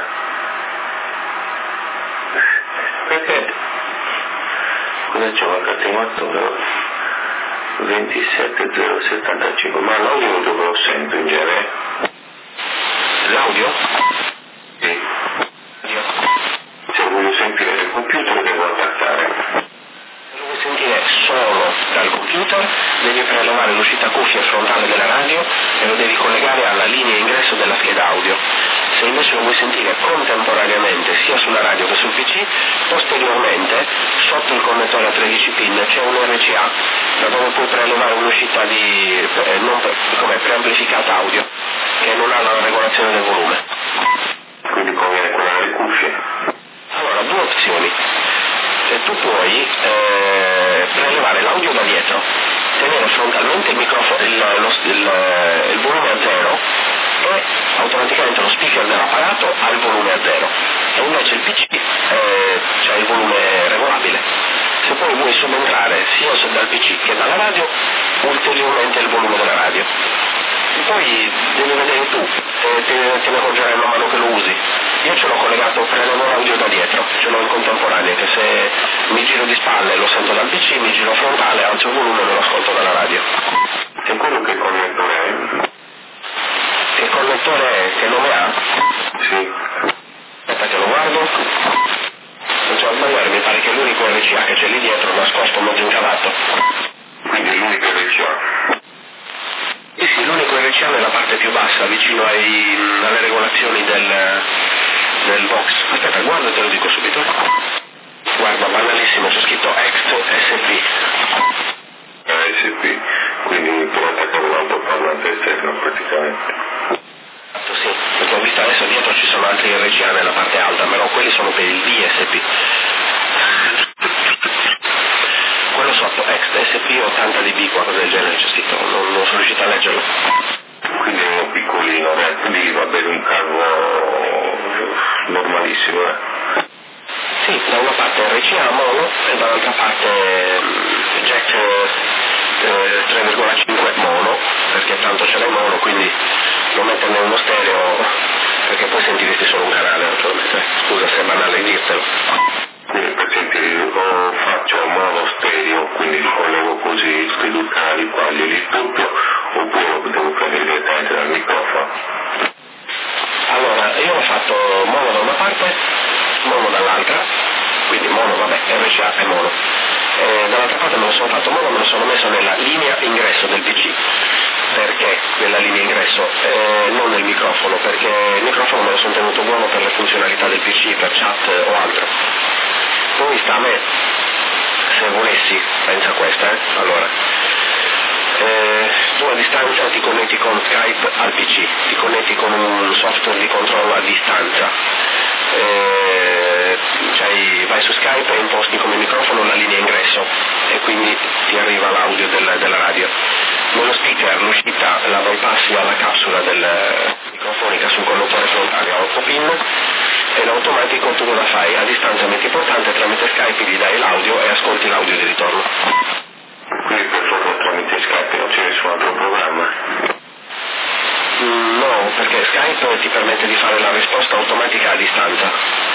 Perché? Cosa c'è un cattivatore? ventisette zero settantacinque, ma l'audio dove lo sento in genere? L'audio? Sì. Se voglio sentire il computer devo attaccare. Se lo vuoi sentire solo dal computer, devi prelevare l'uscita cuffia frontale della radio e lo devi collegare alla linea ingresso della scheda audio. Se invece lo vuoi sentire contemporaneamente sia sulla radio che sul P C, posteriormente, sotto il connettore a tredici pin c'è un R C A, da dove puoi prelevare un'uscita di eh, non pre, come preamplificata audio, che non ha la regolazione del volume. Quindi conviene quella delle cuffie. Allora, due opzioni. Cioè, tu puoi eh, prelevare l'audio da dietro, tenere frontalmente il microfono, il, lo, il, il volume a zero e automaticamente lo speaker dell'apparato ha il volume a zero e invece il P C eh, c'ha il volume regolabile. Se poi vuoi subentrare sia dal P C che dalla radio, ulteriormente il volume della radio. E poi devi vedere tu, te, te, te ne accorgerai man mano che lo usi. Io ce l'ho collegato, prelevo l'audio da dietro, ce l'ho in contemporanea, che se mi giro di spalle lo sento dal P C, mi giro frontale, alzo il volume e me lo ascolto dalla radio. E quello che connettore è? Che connettore è? Che nome ha? Sì. Aspetta che lo guardo. Non c'è da sbagliare, mi pare che è l'unico R C A che c'è lì dietro, nascosto, mezzo incavato. Quindi è l'unico R C A. Sì, sì, l'unico R C A nella parte più bassa, vicino ai, alle regolazioni del, del box. Aspetta, guarda e te lo dico subito. Guarda, banalissimo, c'è scritto Ext S P. S P, quindi per attaccare l'altoparlante esterno praticamente. Sì, perché ho visto adesso dietro ci sono altri R C A nella parte alta, però quelli sono per il D S P. Quello sotto, Ext S P ottanta dB, qualcosa del genere c'è scritto, non, non sono riuscito a leggerlo. Quindi è uno piccolino, eh? Lì va bene un cavo normalissimo, eh? Sì, da una parte R C A mono e dall'altra parte jack eh, tre virgola cinque mono, perché tanto ce l'hai mono, quindi non metterne uno stereo, perché poi sentiresti solo un canale naturalmente. Scusa se è banale dirtelo. Quindi per sentire o faccio mono stereo, quindi li collego così questi due canali qua, li doppio, oppure devo prendere direttamente dal microfono? Allora, io ho fatto mono da una parte, mono dall'altra, quindi mono, vabbè, R C A è mono. E dall'altra parte me lo sono fatto mono, me lo sono messo nella linea ingresso del P C. Perché nella linea ingresso? Eh, non nel microfono, perché il microfono me lo sono tenuto buono per le funzionalità del P C, per chat o altro. Poi sta a me, se volessi, pensa a questa, eh? Allora, eh, tu a distanza ti connetti con Skype al P C, ti connetti con un software di controllo a distanza, eh, cioè vai su Skype e imposti come microfono la linea ingresso e quindi ti arriva l'audio del, della radio. Nello speaker l'uscita la bypassi alla capsula del microfonica sul connettore frontale a otto pin e l'automatico tu cosa fai? A distanza metti portante, tramite Skype gli dai l'audio e ascolti l'audio di ritorno. Quindi per favore tramite Skype non c'è nessun altro programma? Mm, no, perché Skype ti permette di fare la risposta automatica a distanza.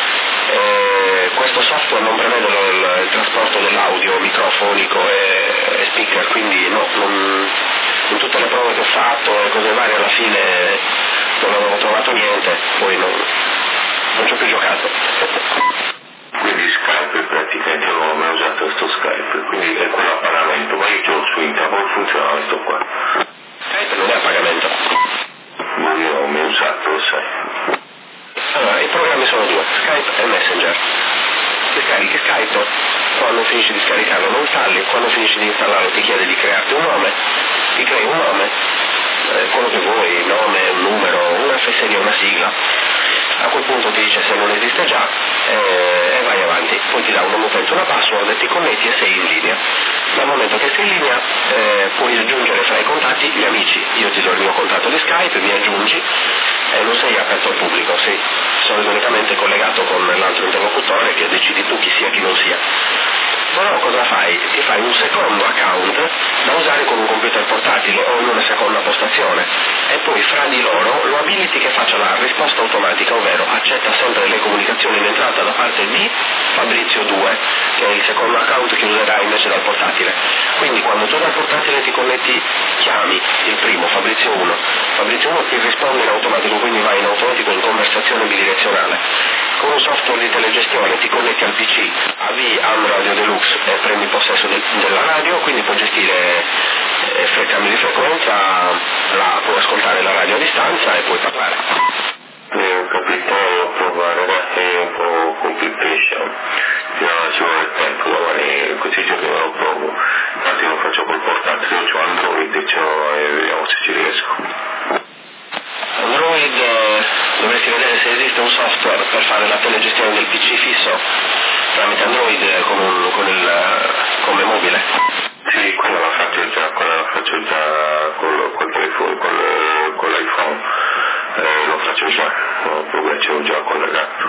Eh, questo software non prevede lo, il, il trasporto dell'audio microfonico e, e speaker, quindi no, non, in tutte le prove che ho fatto e cose varie alla fine non avevo trovato niente, poi non, non ci ho più giocato. Quindi Skype praticamente non ho mai usato questo Skype, quindi è quello a pagamento, ma io ce l'ho su internet, come funziona questo qua? Skype non è a pagamento. Non io ho mai usato, lo sai. Allora, i programmi sono due, Skype e Messenger. Ti scarichi Skype, quando finisci di scaricarlo lo installi, quando finisci di installarlo ti chiede di crearti un nome, ti crei un nome, eh, quello che vuoi, nome, un numero, una fesseria, una sigla. A quel punto ti dice se non esiste già eh, e vai avanti, poi ti dà un nome utente, una password e ti connetti e sei in linea. Dal momento che sei in linea eh, puoi aggiungere fra i contatti gli amici, io ti do il mio contatto di Skype, mi aggiungi e non sei aperto al pubblico, sei solitamente collegato con l'altro interlocutore che decidi tu chi sia e chi non sia. Però cosa fai? Ti fai un secondo account da usare con un computer portatile o in una seconda postazione e poi fra di loro lo abiliti che faccia la risposta automatica, ovvero accetta sempre le comunicazioni in entrata da parte di Fabrizio due, che è il secondo account che userai invece dal portatile. Quindi quando tu dal portatile ti connetti, chiami il primo, Fabrizio uno, Fabrizio uno ti risponde in automatico, quindi vai in automatico in conversazione bidirezionale. Con un software di telegestione ti connetti al P C, avvii Ham Radio Deluxe e prendi possesso del, della radio, quindi puoi gestire eh, cambio di frequenza, la, puoi ascoltare la radio a distanza e puoi parlare. Eh, ho capito, devo provare, è un po' complication, no, ci vuole tempo, magari questi giorni non lo provo, infatti lo faccio col portatile, io ho Android e eh, vediamo se ci riesco. Android, eh, dovresti vedere se esiste un software per fare la telegestione del P C fisso tramite Android eh, con, un, con il, come mobile. Sì, quella la faccio già, quella la faccio già col, col telefono, col, con l'iPhone, eh, lo faccio già, proprio ce l'ho già collegato.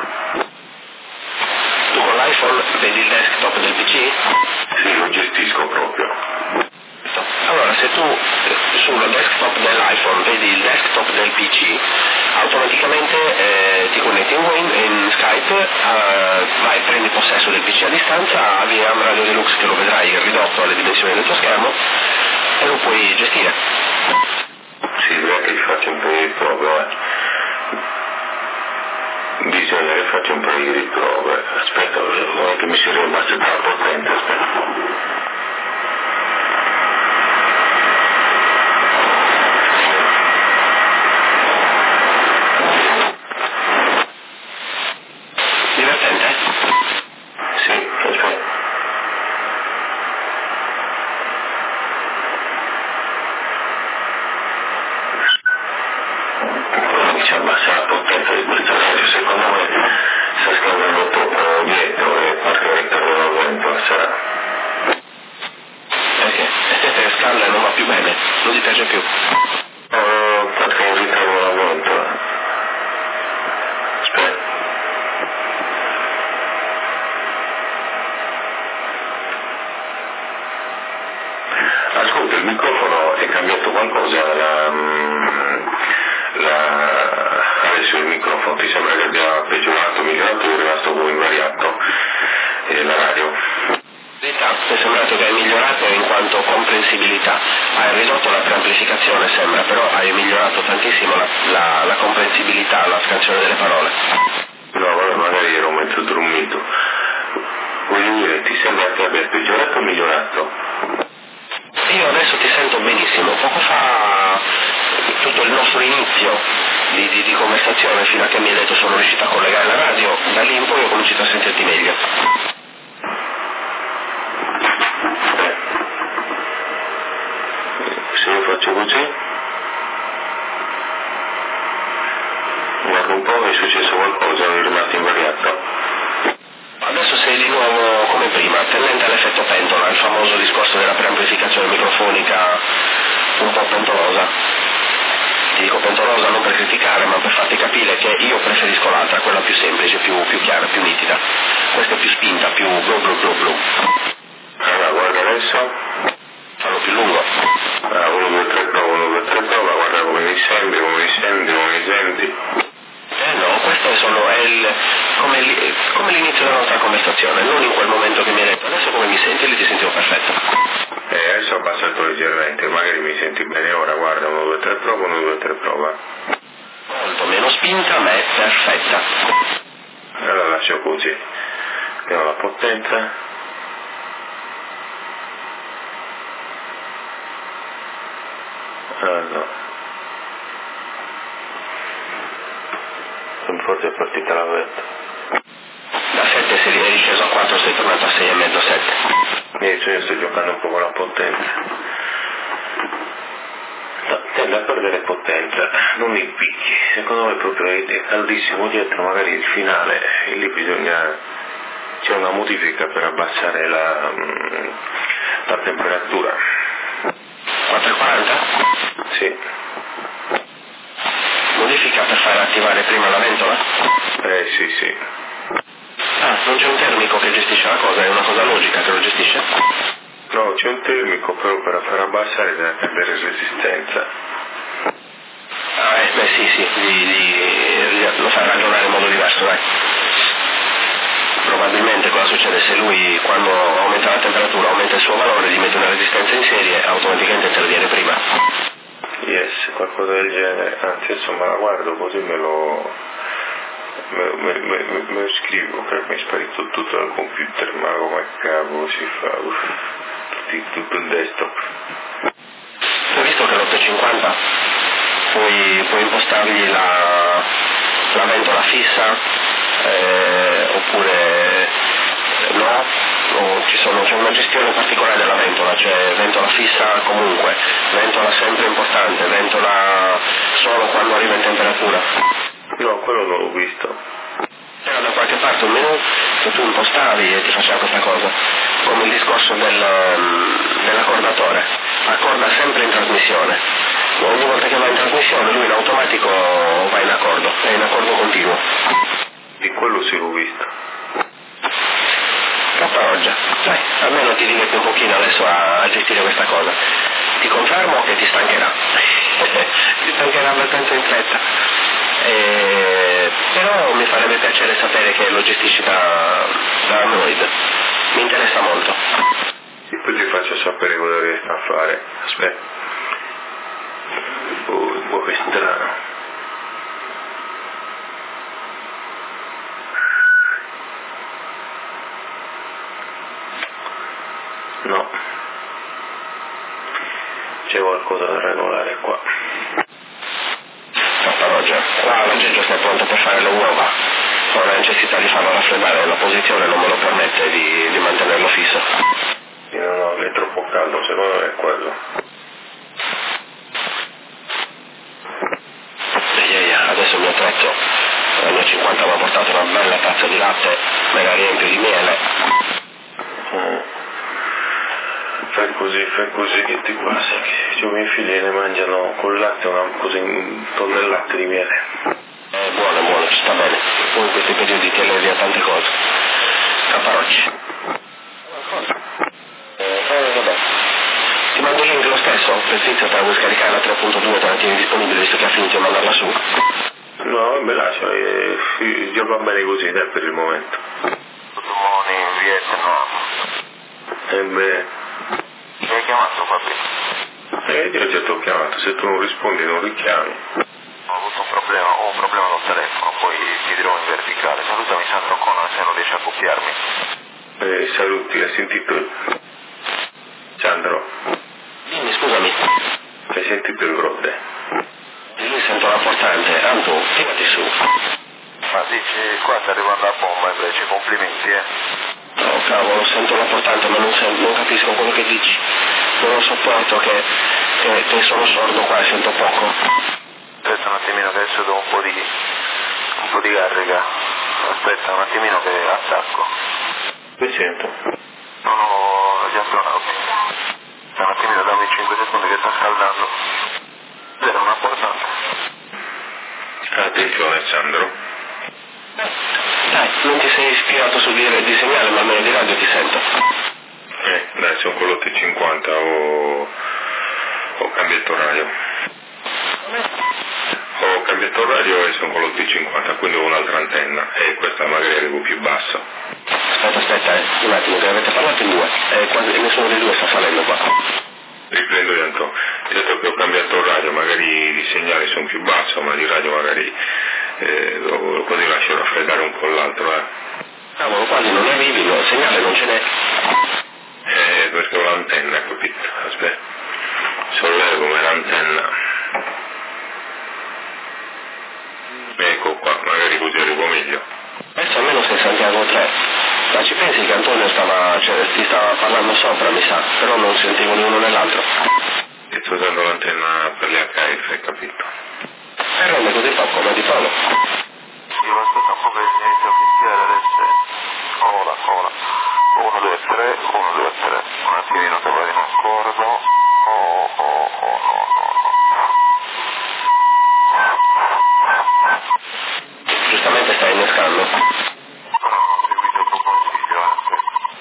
Tu con l'iPhone vedi il desktop del P C? Sì, lo gestisco proprio. Allora, se tu sul desktop dell'iPhone vedi il desktop del P C, automaticamente eh, ti connetti in, Win, in Skype, eh, vai, prendi possesso del P C a distanza, avvii Ham Radio Deluxe che lo vedrai ridotto alle dimensioni del tuo schermo e lo puoi gestire. Sì, direi che ci faccio un paio di prove, eh. Bisogna che faccio un paio di prove. Aspetta, non è che mi sia rimasto troppo potente, aspetta. qualcosa, la, la, adesso il microfono ti sembra che abbia peggiorato, migliorato o è rimasto come invariato eh, la radio? Mi è sembrato che hai migliorato in quanto comprensibilità, hai ridotto la preamplificazione sembra, però hai migliorato tantissimo la, la, la comprensibilità, la scansione delle parole. No, vabbè, magari ero mezzo dormito. Voglio dire, ti sembra che abbia peggiorato o migliorato? Io adesso ti sento benissimo, poco fa tutto il nostro inizio di, di, di conversazione fino a che mi hai detto sono riuscito a collegare la radio, da lì in poi ho cominciato a sentirti meglio. Se io faccio così, guarda un po', è successo qualcosa, è rimasto invariato. Adesso sei di nuovo come prima, tendente all'effetto pentola, il famoso discorso della preamplificazione microfonica un po' pentolosa. Ti dico pentolosa non per criticare, ma per farti capire che io preferisco l'altra, quella più semplice, più, più chiara, più nitida. Questa è più spinta, più blu blu blu blu. Allora, guarda adesso. Fallo più lungo. Ah, uno, due, tre, prova, uno, due, tre, prova, guarda come mi senti, come mi senti, come mi senti. Eh no, questo è solo è il, come, li, come l'inizio della nostra conversazione, non in quel momento che mi hai detto, adesso come mi senti, lì ti sentivo perfetto. Eh, adesso ho abbassato leggermente, magari mi senti bene ora, guarda, uno, due, tre, prova, uno, due, tre, prova. Molto meno spinta, ma è perfetta. Allora lascio così. Vediamo la potenza. Allora. Forse è partita la vetta. Da sette sei eri sceso a quattro, sei tornato a sei e mezzo, sette. Niente, io sto giocando un po' con la potenza. No, tende a perdere potenza, non mi picchi. Secondo me proprio è caldissimo dietro, magari il finale, e lì bisogna... c'è una modifica per abbassare la, la temperatura. quattro e quaranta? Sì. Modifica per far attivare prima la ventola? Eh sì, sì. Ah, non c'è un termico che gestisce la cosa, è una cosa logica che lo gestisce? No, c'è un termico però per far abbassare deve perdere resistenza. Ah, eh, beh sì, sì, di, di, lo fa ragionare in modo diverso, dai. Probabilmente cosa succede? Se lui quando aumenta la temperatura aumenta il suo valore, gli mette una resistenza in serie, automaticamente interviene prima. Yes, qualcosa del genere, anzi adesso me la guardo così me lo, me, me, me, me, me lo scrivo, perché mi è sparito tutto dal computer, ma come cavolo si fa, uff, tutti, tutto il desktop. Hai visto che l'ottocentocinquanta puoi, puoi impostargli la, la ventola fissa, eh, oppure no? O ci sono, c'è una gestione particolare della ventola, cioè ventola fissa comunque, ventola sempre importante, ventola solo quando arriva in temperatura. No, quello non l'ho visto. C'era da qualche parte un menu che tu impostavi e ti faceva questa cosa, come il discorso del, dell'accordatore, accorda sempre in trasmissione. Ogni volta che va in trasmissione lui in automatico va in accordo, è in accordo continuo. Di quello sì l'ho visto. Capparoggia, dai, almeno ti diverti un pochino adesso a, a gestire questa cosa. Ti confermo che ti stancherà, ti stancherà abbastanza in fretta. E... però mi farebbe piacere sapere che lo gestisci da, da Android, mi interessa molto. E poi ti faccio sapere cosa riesco a fare. Aspetta. Oh, un po' che strano. No, c'è qualcosa da regolare qua. Capparoggia, qua l'aggeggio sta pronto per fare le uova, non ha necessità di farlo raffreddare, la posizione non me lo permette di, di mantenerlo fisso. Io no, è troppo caldo, secondo me è quello. Ehi, adesso il mio attrezzo, il mio cinquanta mi ha portato una bella tazza di latte, me la riempio di miele. Mm. Fai così, fai così, che ti passa? Che i miei figli ne mangiano col latte una cosa in tonnellate di miele. È buono, è buono, ci sta bene. Poi in questi periodi ti allevi a tante cose. Capparocci. Eh, eh, vabbè. Ti mando il link lo stesso. adesso per Tizio te la vuoi scaricare la tre punto due, te la tieni disponibile visto che ha finito di mandarla su? No, me lascia, eh, già va bene così, dai, per il momento. Domani in Vietnam. E beh, Mi hai chiamato Fabri? eh, io già ti ho chiamato, se tu non rispondi non richiami. Ho avuto un problema, ho un problema col telefono, poi ti dirò in verticale. Salutami Sandro Conan se non riesci a copiarmi. Eh, saluti, hai sentito? Sandro, Dimmi, scusami. hai sentito il Grode? Io sento la portante, Anto, tirati su. Ma dici, qua sta arrivando la bomba invece, complimenti eh. No, cavolo, sento la portante ma non, sento, non capisco quello che dici. Non lo sopporto che, che, che sono sordo qua e sento poco. Aspetta un attimino che adesso do un po' di, un po' di carica. Aspetta un attimino che attacco. Che sento? Sono gli astronauti. Un attimino, dammi cinque secondi che sta scaldando. Era una portante. Attenzione Sandro. Dai, non ti sei ispirato su di, di segnale ma almeno di radio ti sento. Eh, dai, sono con l'O T cinquanta, ho, ho cambiato radio. Ho cambiato radio e sono con l'O T cinquanta, quindi ho un'altra antenna e questa magari arrivo più bassa. Aspetta, aspetta, eh. Un attimo, che avete parlato in due. E quasi nessuno dei due sta salendo qua. Riprendo io Antonio. Ho detto che ho cambiato radio, magari i segnali sono più bassi, ma di radio magari eh, così lascio raffreddare un po' l'altro, eh. Cavolo, quasi non arrivi, no, il segnale non ce n'è. Eh, perché ho l'antenna, capito? Aspetta, sollevo come l'antenna. Ecco qua, magari così arrivo meglio. Adesso almeno sei Santiago tre. Ma ci pensi che Antonio stava, cioè, ti stava parlando sopra, mi sa, però non sentivo né uno né l'altro. E sto usando l'antenna per le H F, hai capito? E rende così poco, ma di palo. Io aspetta un po' che inizio a fischiare adesso. Ora, ora. uno, due, tre, uno, due, tre. Un attimino che vado in accordo. Oh, oh, oh, no, no, no. Giustamente stai innescando. Però non ho seguito il tuo consiglio, eh.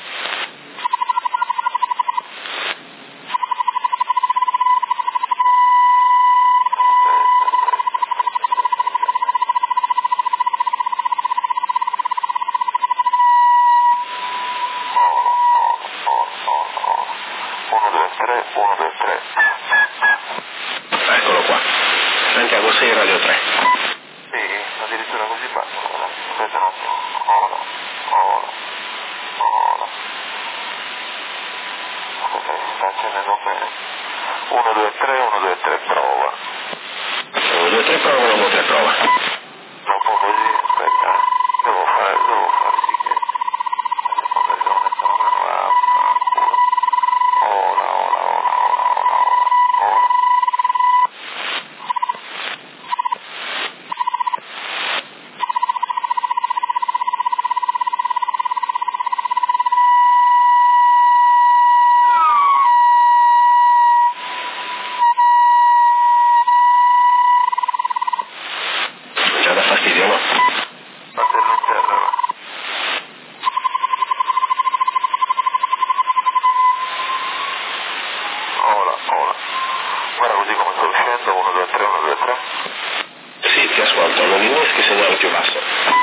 uno, due, tre, uno, due, tre. Eccolo qua. Santiago sei, radio tre. Sì, addirittura così basso. Aspetta un attimo. Ora, ora, ora. Ok, sta accendendo bene. uno, due, tre, uno, due, tre, prova. uno, due, tre, prova, uno, due, tre, prova. Un po' così, aspetta. Devo fare, devo fare sì che... Magari devo mettere una mano a... Ora, ora, ora, ora, ora, ora. Già da fastidio, no? Fratello interno. Ora, ora. Guarda così come sto uscendo, uno, due, tre, uno, due, tre. Sì, ti ascolto, non inneschi segnale più basso.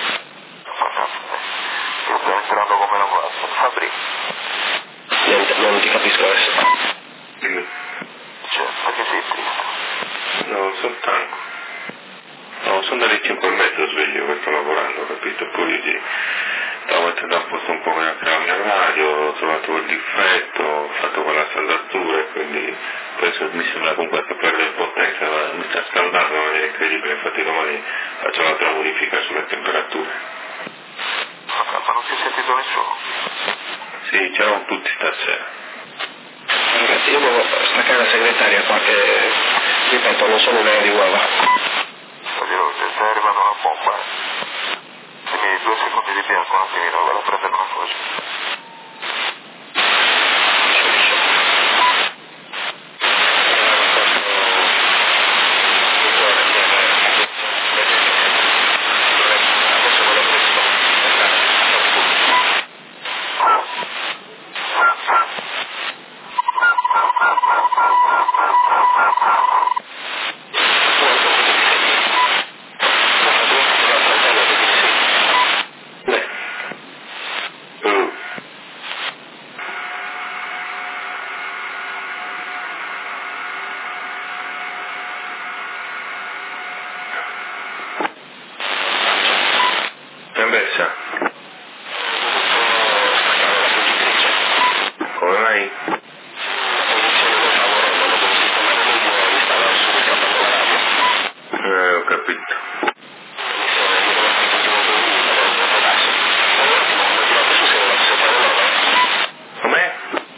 Io sto entrando come non basta. Fabri, Niente, non ti capisco adesso. Dimmi. cioè, perché sei triste? No, sono stanco. No, sono dalle cinque e mezza sveglio che sto lavorando, capito? Poi sì, stavo mettendo a posto un po' anche la mia radio, ho trovato quel difetto, ho fatto quella saldatura e quindi penso mi sembra comunque che perde potenza, ma mi sta scaldando in maniera incredibile, infatti domani faccio un'altra modifica sulle temperature. Ma non si è sentito nessuno? Sì, c'erano tutti stasera. Ragazzi, io devo staccare la segretaria qua che, ripeto, non sono un'aria di uova. Voglio, stai arrivando una bomba, eh. Dammi due secondi di bianco, un attimino, vado a prendere una cosa. Gambessa? Come mai? Eh, ho capito. Com'è?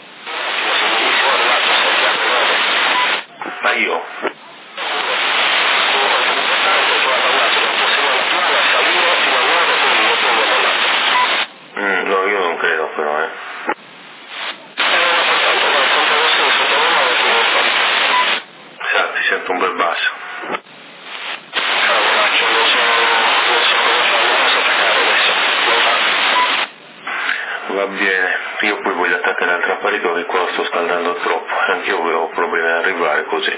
Ma io? Mm, no, io non credo però, eh. Sa, ti sento un bel basso. Va bene, io poi voglio attaccare l'altro apparecchio che qua sto scaldando troppo, anche io avevo problemi ad arrivare così.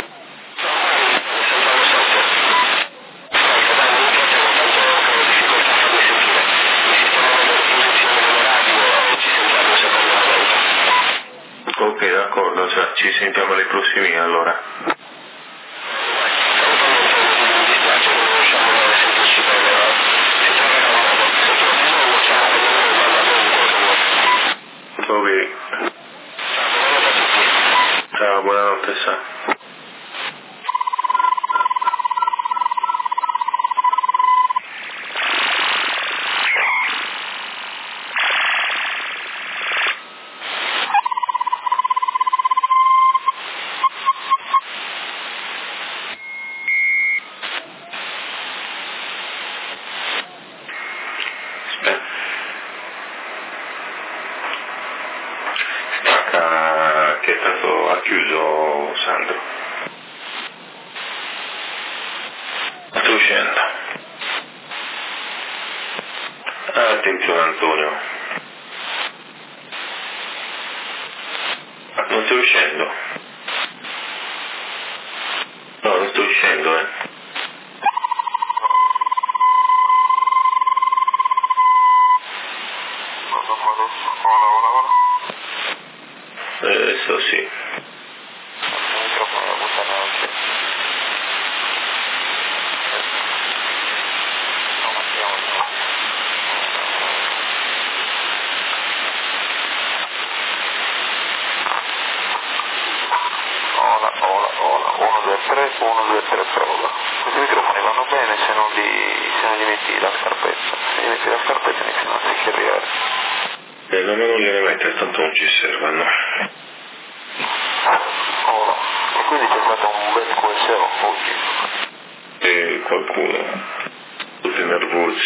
Ok, d'accordo, cioè, ci sentiamo alle prossime allora. Ok. Ciao, buonanotte, sa. Stacca che è stato ha chiuso Sandro. Sto uscendo. Ah, attenzione Antonio. Non stai uscendo? No, non sto uscendo, eh. Adesso sì. Il microfono lo buttano anche. Non mettiamo no. Ola, ola, ola. uno, due, tre, uno, due, tre, prova. Questi microfoni vanno bene se non li, se non gli metti la scarpetta. Se gli metti la scarpetta iniziano a secchiare. Eh, non me non gliene mettere, tanto non ci servono. Ora, e quindi c'è stato un bel Q S O oggi. E qualcuno, tutti nervosi.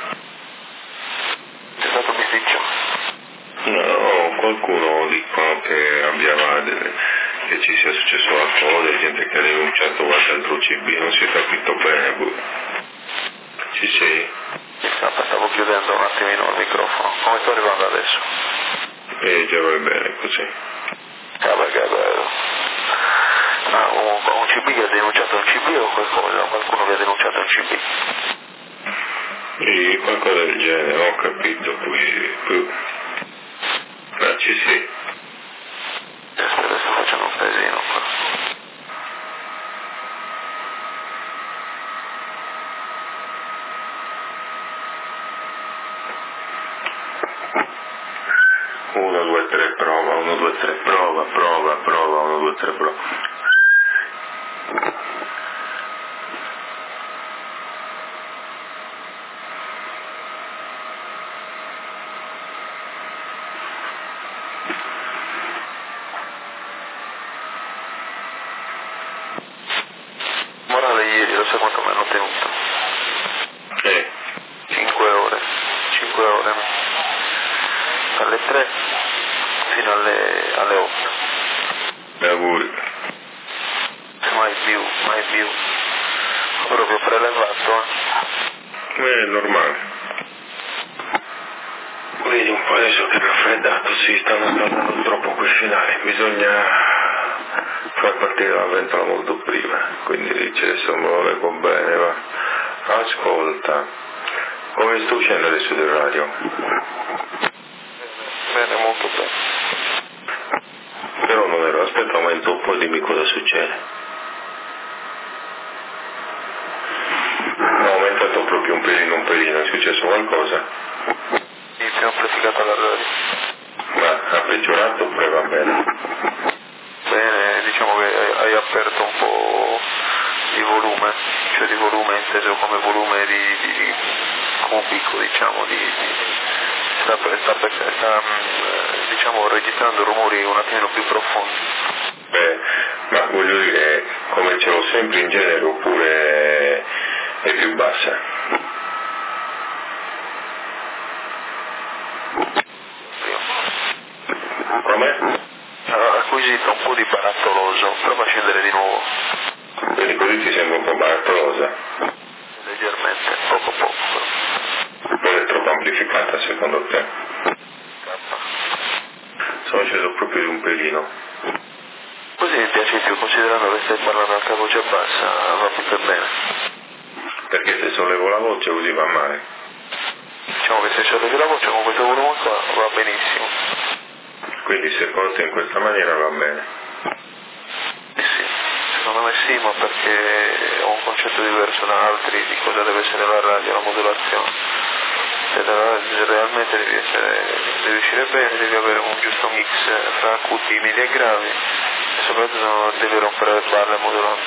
C'è stato bisticcio. No, qualcuno dicono che abbiava delle, che ci sia successo qualcosa, gente che ha denunciato qualche altro C B, non si è capito bene. Boh. Ci sei? Stavo chiudendo un attimino il microfono. Come sto arrivando adesso? E già va bene così. Ah, perché è bello. Ma un, un C B che ha denunciato un C B o qualcosa? Qualcuno che ha denunciato un C B? E qualcosa del genere, ho capito, poi... poi... Ma ci sei? Adesso, adesso facciamo un casino qua. uno, due, tre, prova, uno, due, tre, prova, prova, prova, uno, due, tre, prova. Morale ieri, lo sai quanto mi hanno tenuto? Eh. cinque ore. cinque ore. Dalle tre fino alle, alle otto. Auguri. Mai più, mai più. Ho proprio prelevato. Eh, è normale. Vedi un po' adesso che è raffreddato, si stanno scaldando troppo quei finali, bisogna far partire la ventola molto prima, quindi dice adesso me lo leggo bene, va. Ascolta, come sto uscendo adesso del radio? Bene, molto bene. Però non ero, aspetta, aumento un po', dimmi cosa succede. No, ho aumentato proprio un pelino un pelino, è successo qualcosa? Sì, più amplificato alla radio. Ma ha peggiorato oppure va bene? Bene, diciamo che hai, hai aperto un po' di volume, cioè di volume inteso come volume di, di, di cubico, diciamo, di, di sta, sta, sta diciamo registrando rumori un attimino più profondi. Beh, ma voglio dire, come ce l'ho sempre in genere oppure è più bassa? Come? Ha acquisito un po' di barattoloso, prova a scendere di nuovo. Quindi così ti sembra un po' barattolosa? Leggermente, poco poco però. Non è troppo amplificata secondo te? Sono sceso proprio di un pelino. Così mi piace più, considerando che stai parlando anche a voce bassa, va più per bene. Perché se sollevo la voce così va male. Diciamo che se sollevi la voce con questo volume qua va benissimo. Quindi se porto in questa maniera va bene. Eh sì, secondo me sì, ma perché ho un concetto diverso da altri di cosa deve essere la radio, la modulazione. Se realmente devi, essere, devi uscire bene, devi avere un giusto mix fra acuti, medi e gravi e soprattutto non devi rompere le palle modulando.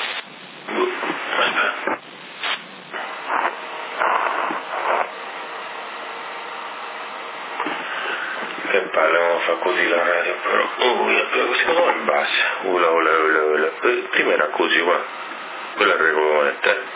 Che palle, non fa così la radio però. Uh, secondo me è bassa. Ula, ula, ula, ula. Prima era così, guarda. Quella è regolamento.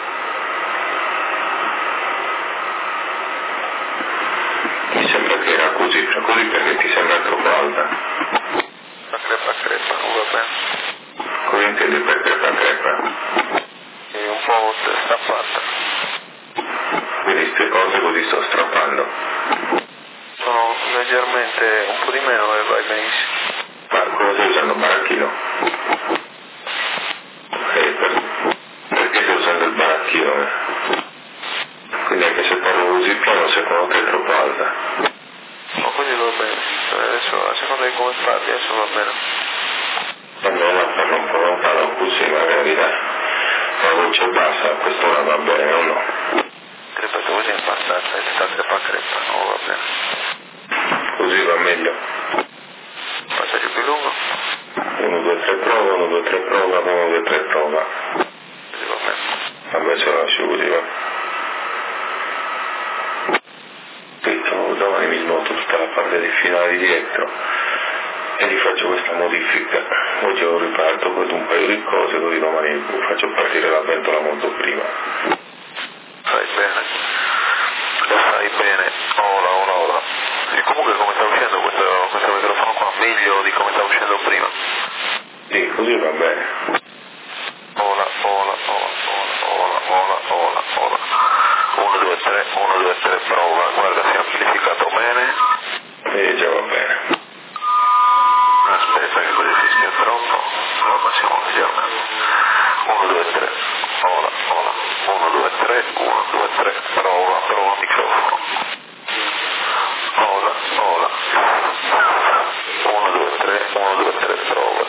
Mi sembra che era così, così perché ti sembra troppo alta. La crepa crepa, non va bene. Come intendi per crepa crepa? È un po' strappata. Quindi queste cose così sto strappando. Sono leggermente un po' di meno e vai benissimo. Ma come stai usando il baracchino? Eh, per... perché stai usando il baracchino? Quindi anche se parlo così piano secondo te è troppo alta? Ma così va bene, adesso a seconda di come parli adesso va bene. Almeno la parlo un po' lontano così magari dai. La voce bassa, quest'ora va bene o no? Ripeto, così è abbastanza, è sta crepa crepa, non va bene. Così va meglio. Passaggio più lungo. uno, due, tre prova, uno, due, tre prova, uno, due, tre prova. Così va bene. A me ce la lascio così, va. Detto, domani mi smonto tutta la parte del finale dietro e gli faccio questa modifica. Oggi lo riparto poi un paio di cose, così domani faccio partire la ventola molto prima. Fai bene. Lo fai bene. Ora, ora, ora. E comunque come sta uscendo questo, questo microfono qua meglio di come sta uscendo prima. Sì, così va bene. Ora, ora, ora, ora, ora, ora, ora. uno, due, tre, uno, due, tre, prova. Guarda, si è amplificato bene. E già va bene. Aspetta che così si stia troppo. Lo passiamo leggermente. uno, due, tre. Ora, ora. uno, due, tre, uno, due, tre. Prova, prova microfono. Ora, ora. uno, due, tre, uno, due, tre, prova.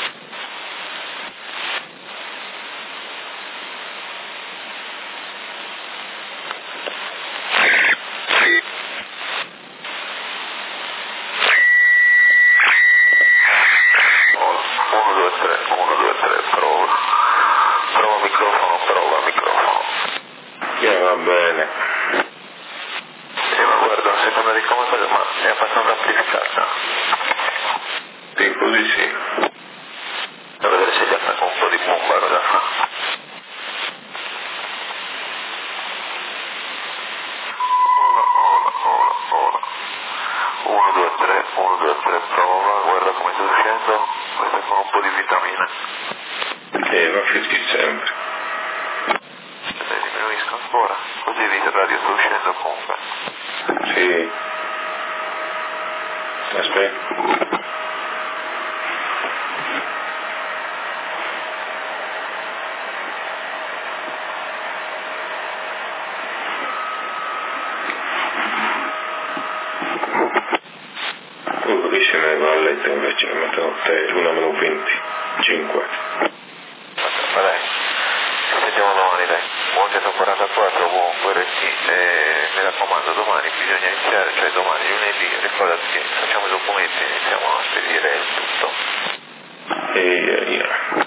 Che va bene. Sì, ma guarda, a seconda di come fai, ma è abbastanza amplificata. Sì, così sì. Da vedere se gli attacca un po' di bomba, cosa fa. uno, due, tre, uno, due, tre, prova, guarda come sta uscendo, questo è con un po' di vitamine. E va fitti sempre. Se diminuisco ancora, così il radio sta uscendo comunque. Sì. Aspetta. Tu capisci me ne va a letto invece ne mettono te, una meno venti, cinque. Ma dai, ci sentiamo domani dai, buon centoquarantaquattro comunque. raccomando, domani bisogna iniziare, cioè domani lunedì, ricordati che facciamo i documenti e iniziamo a spedire il tutto. E, yeah.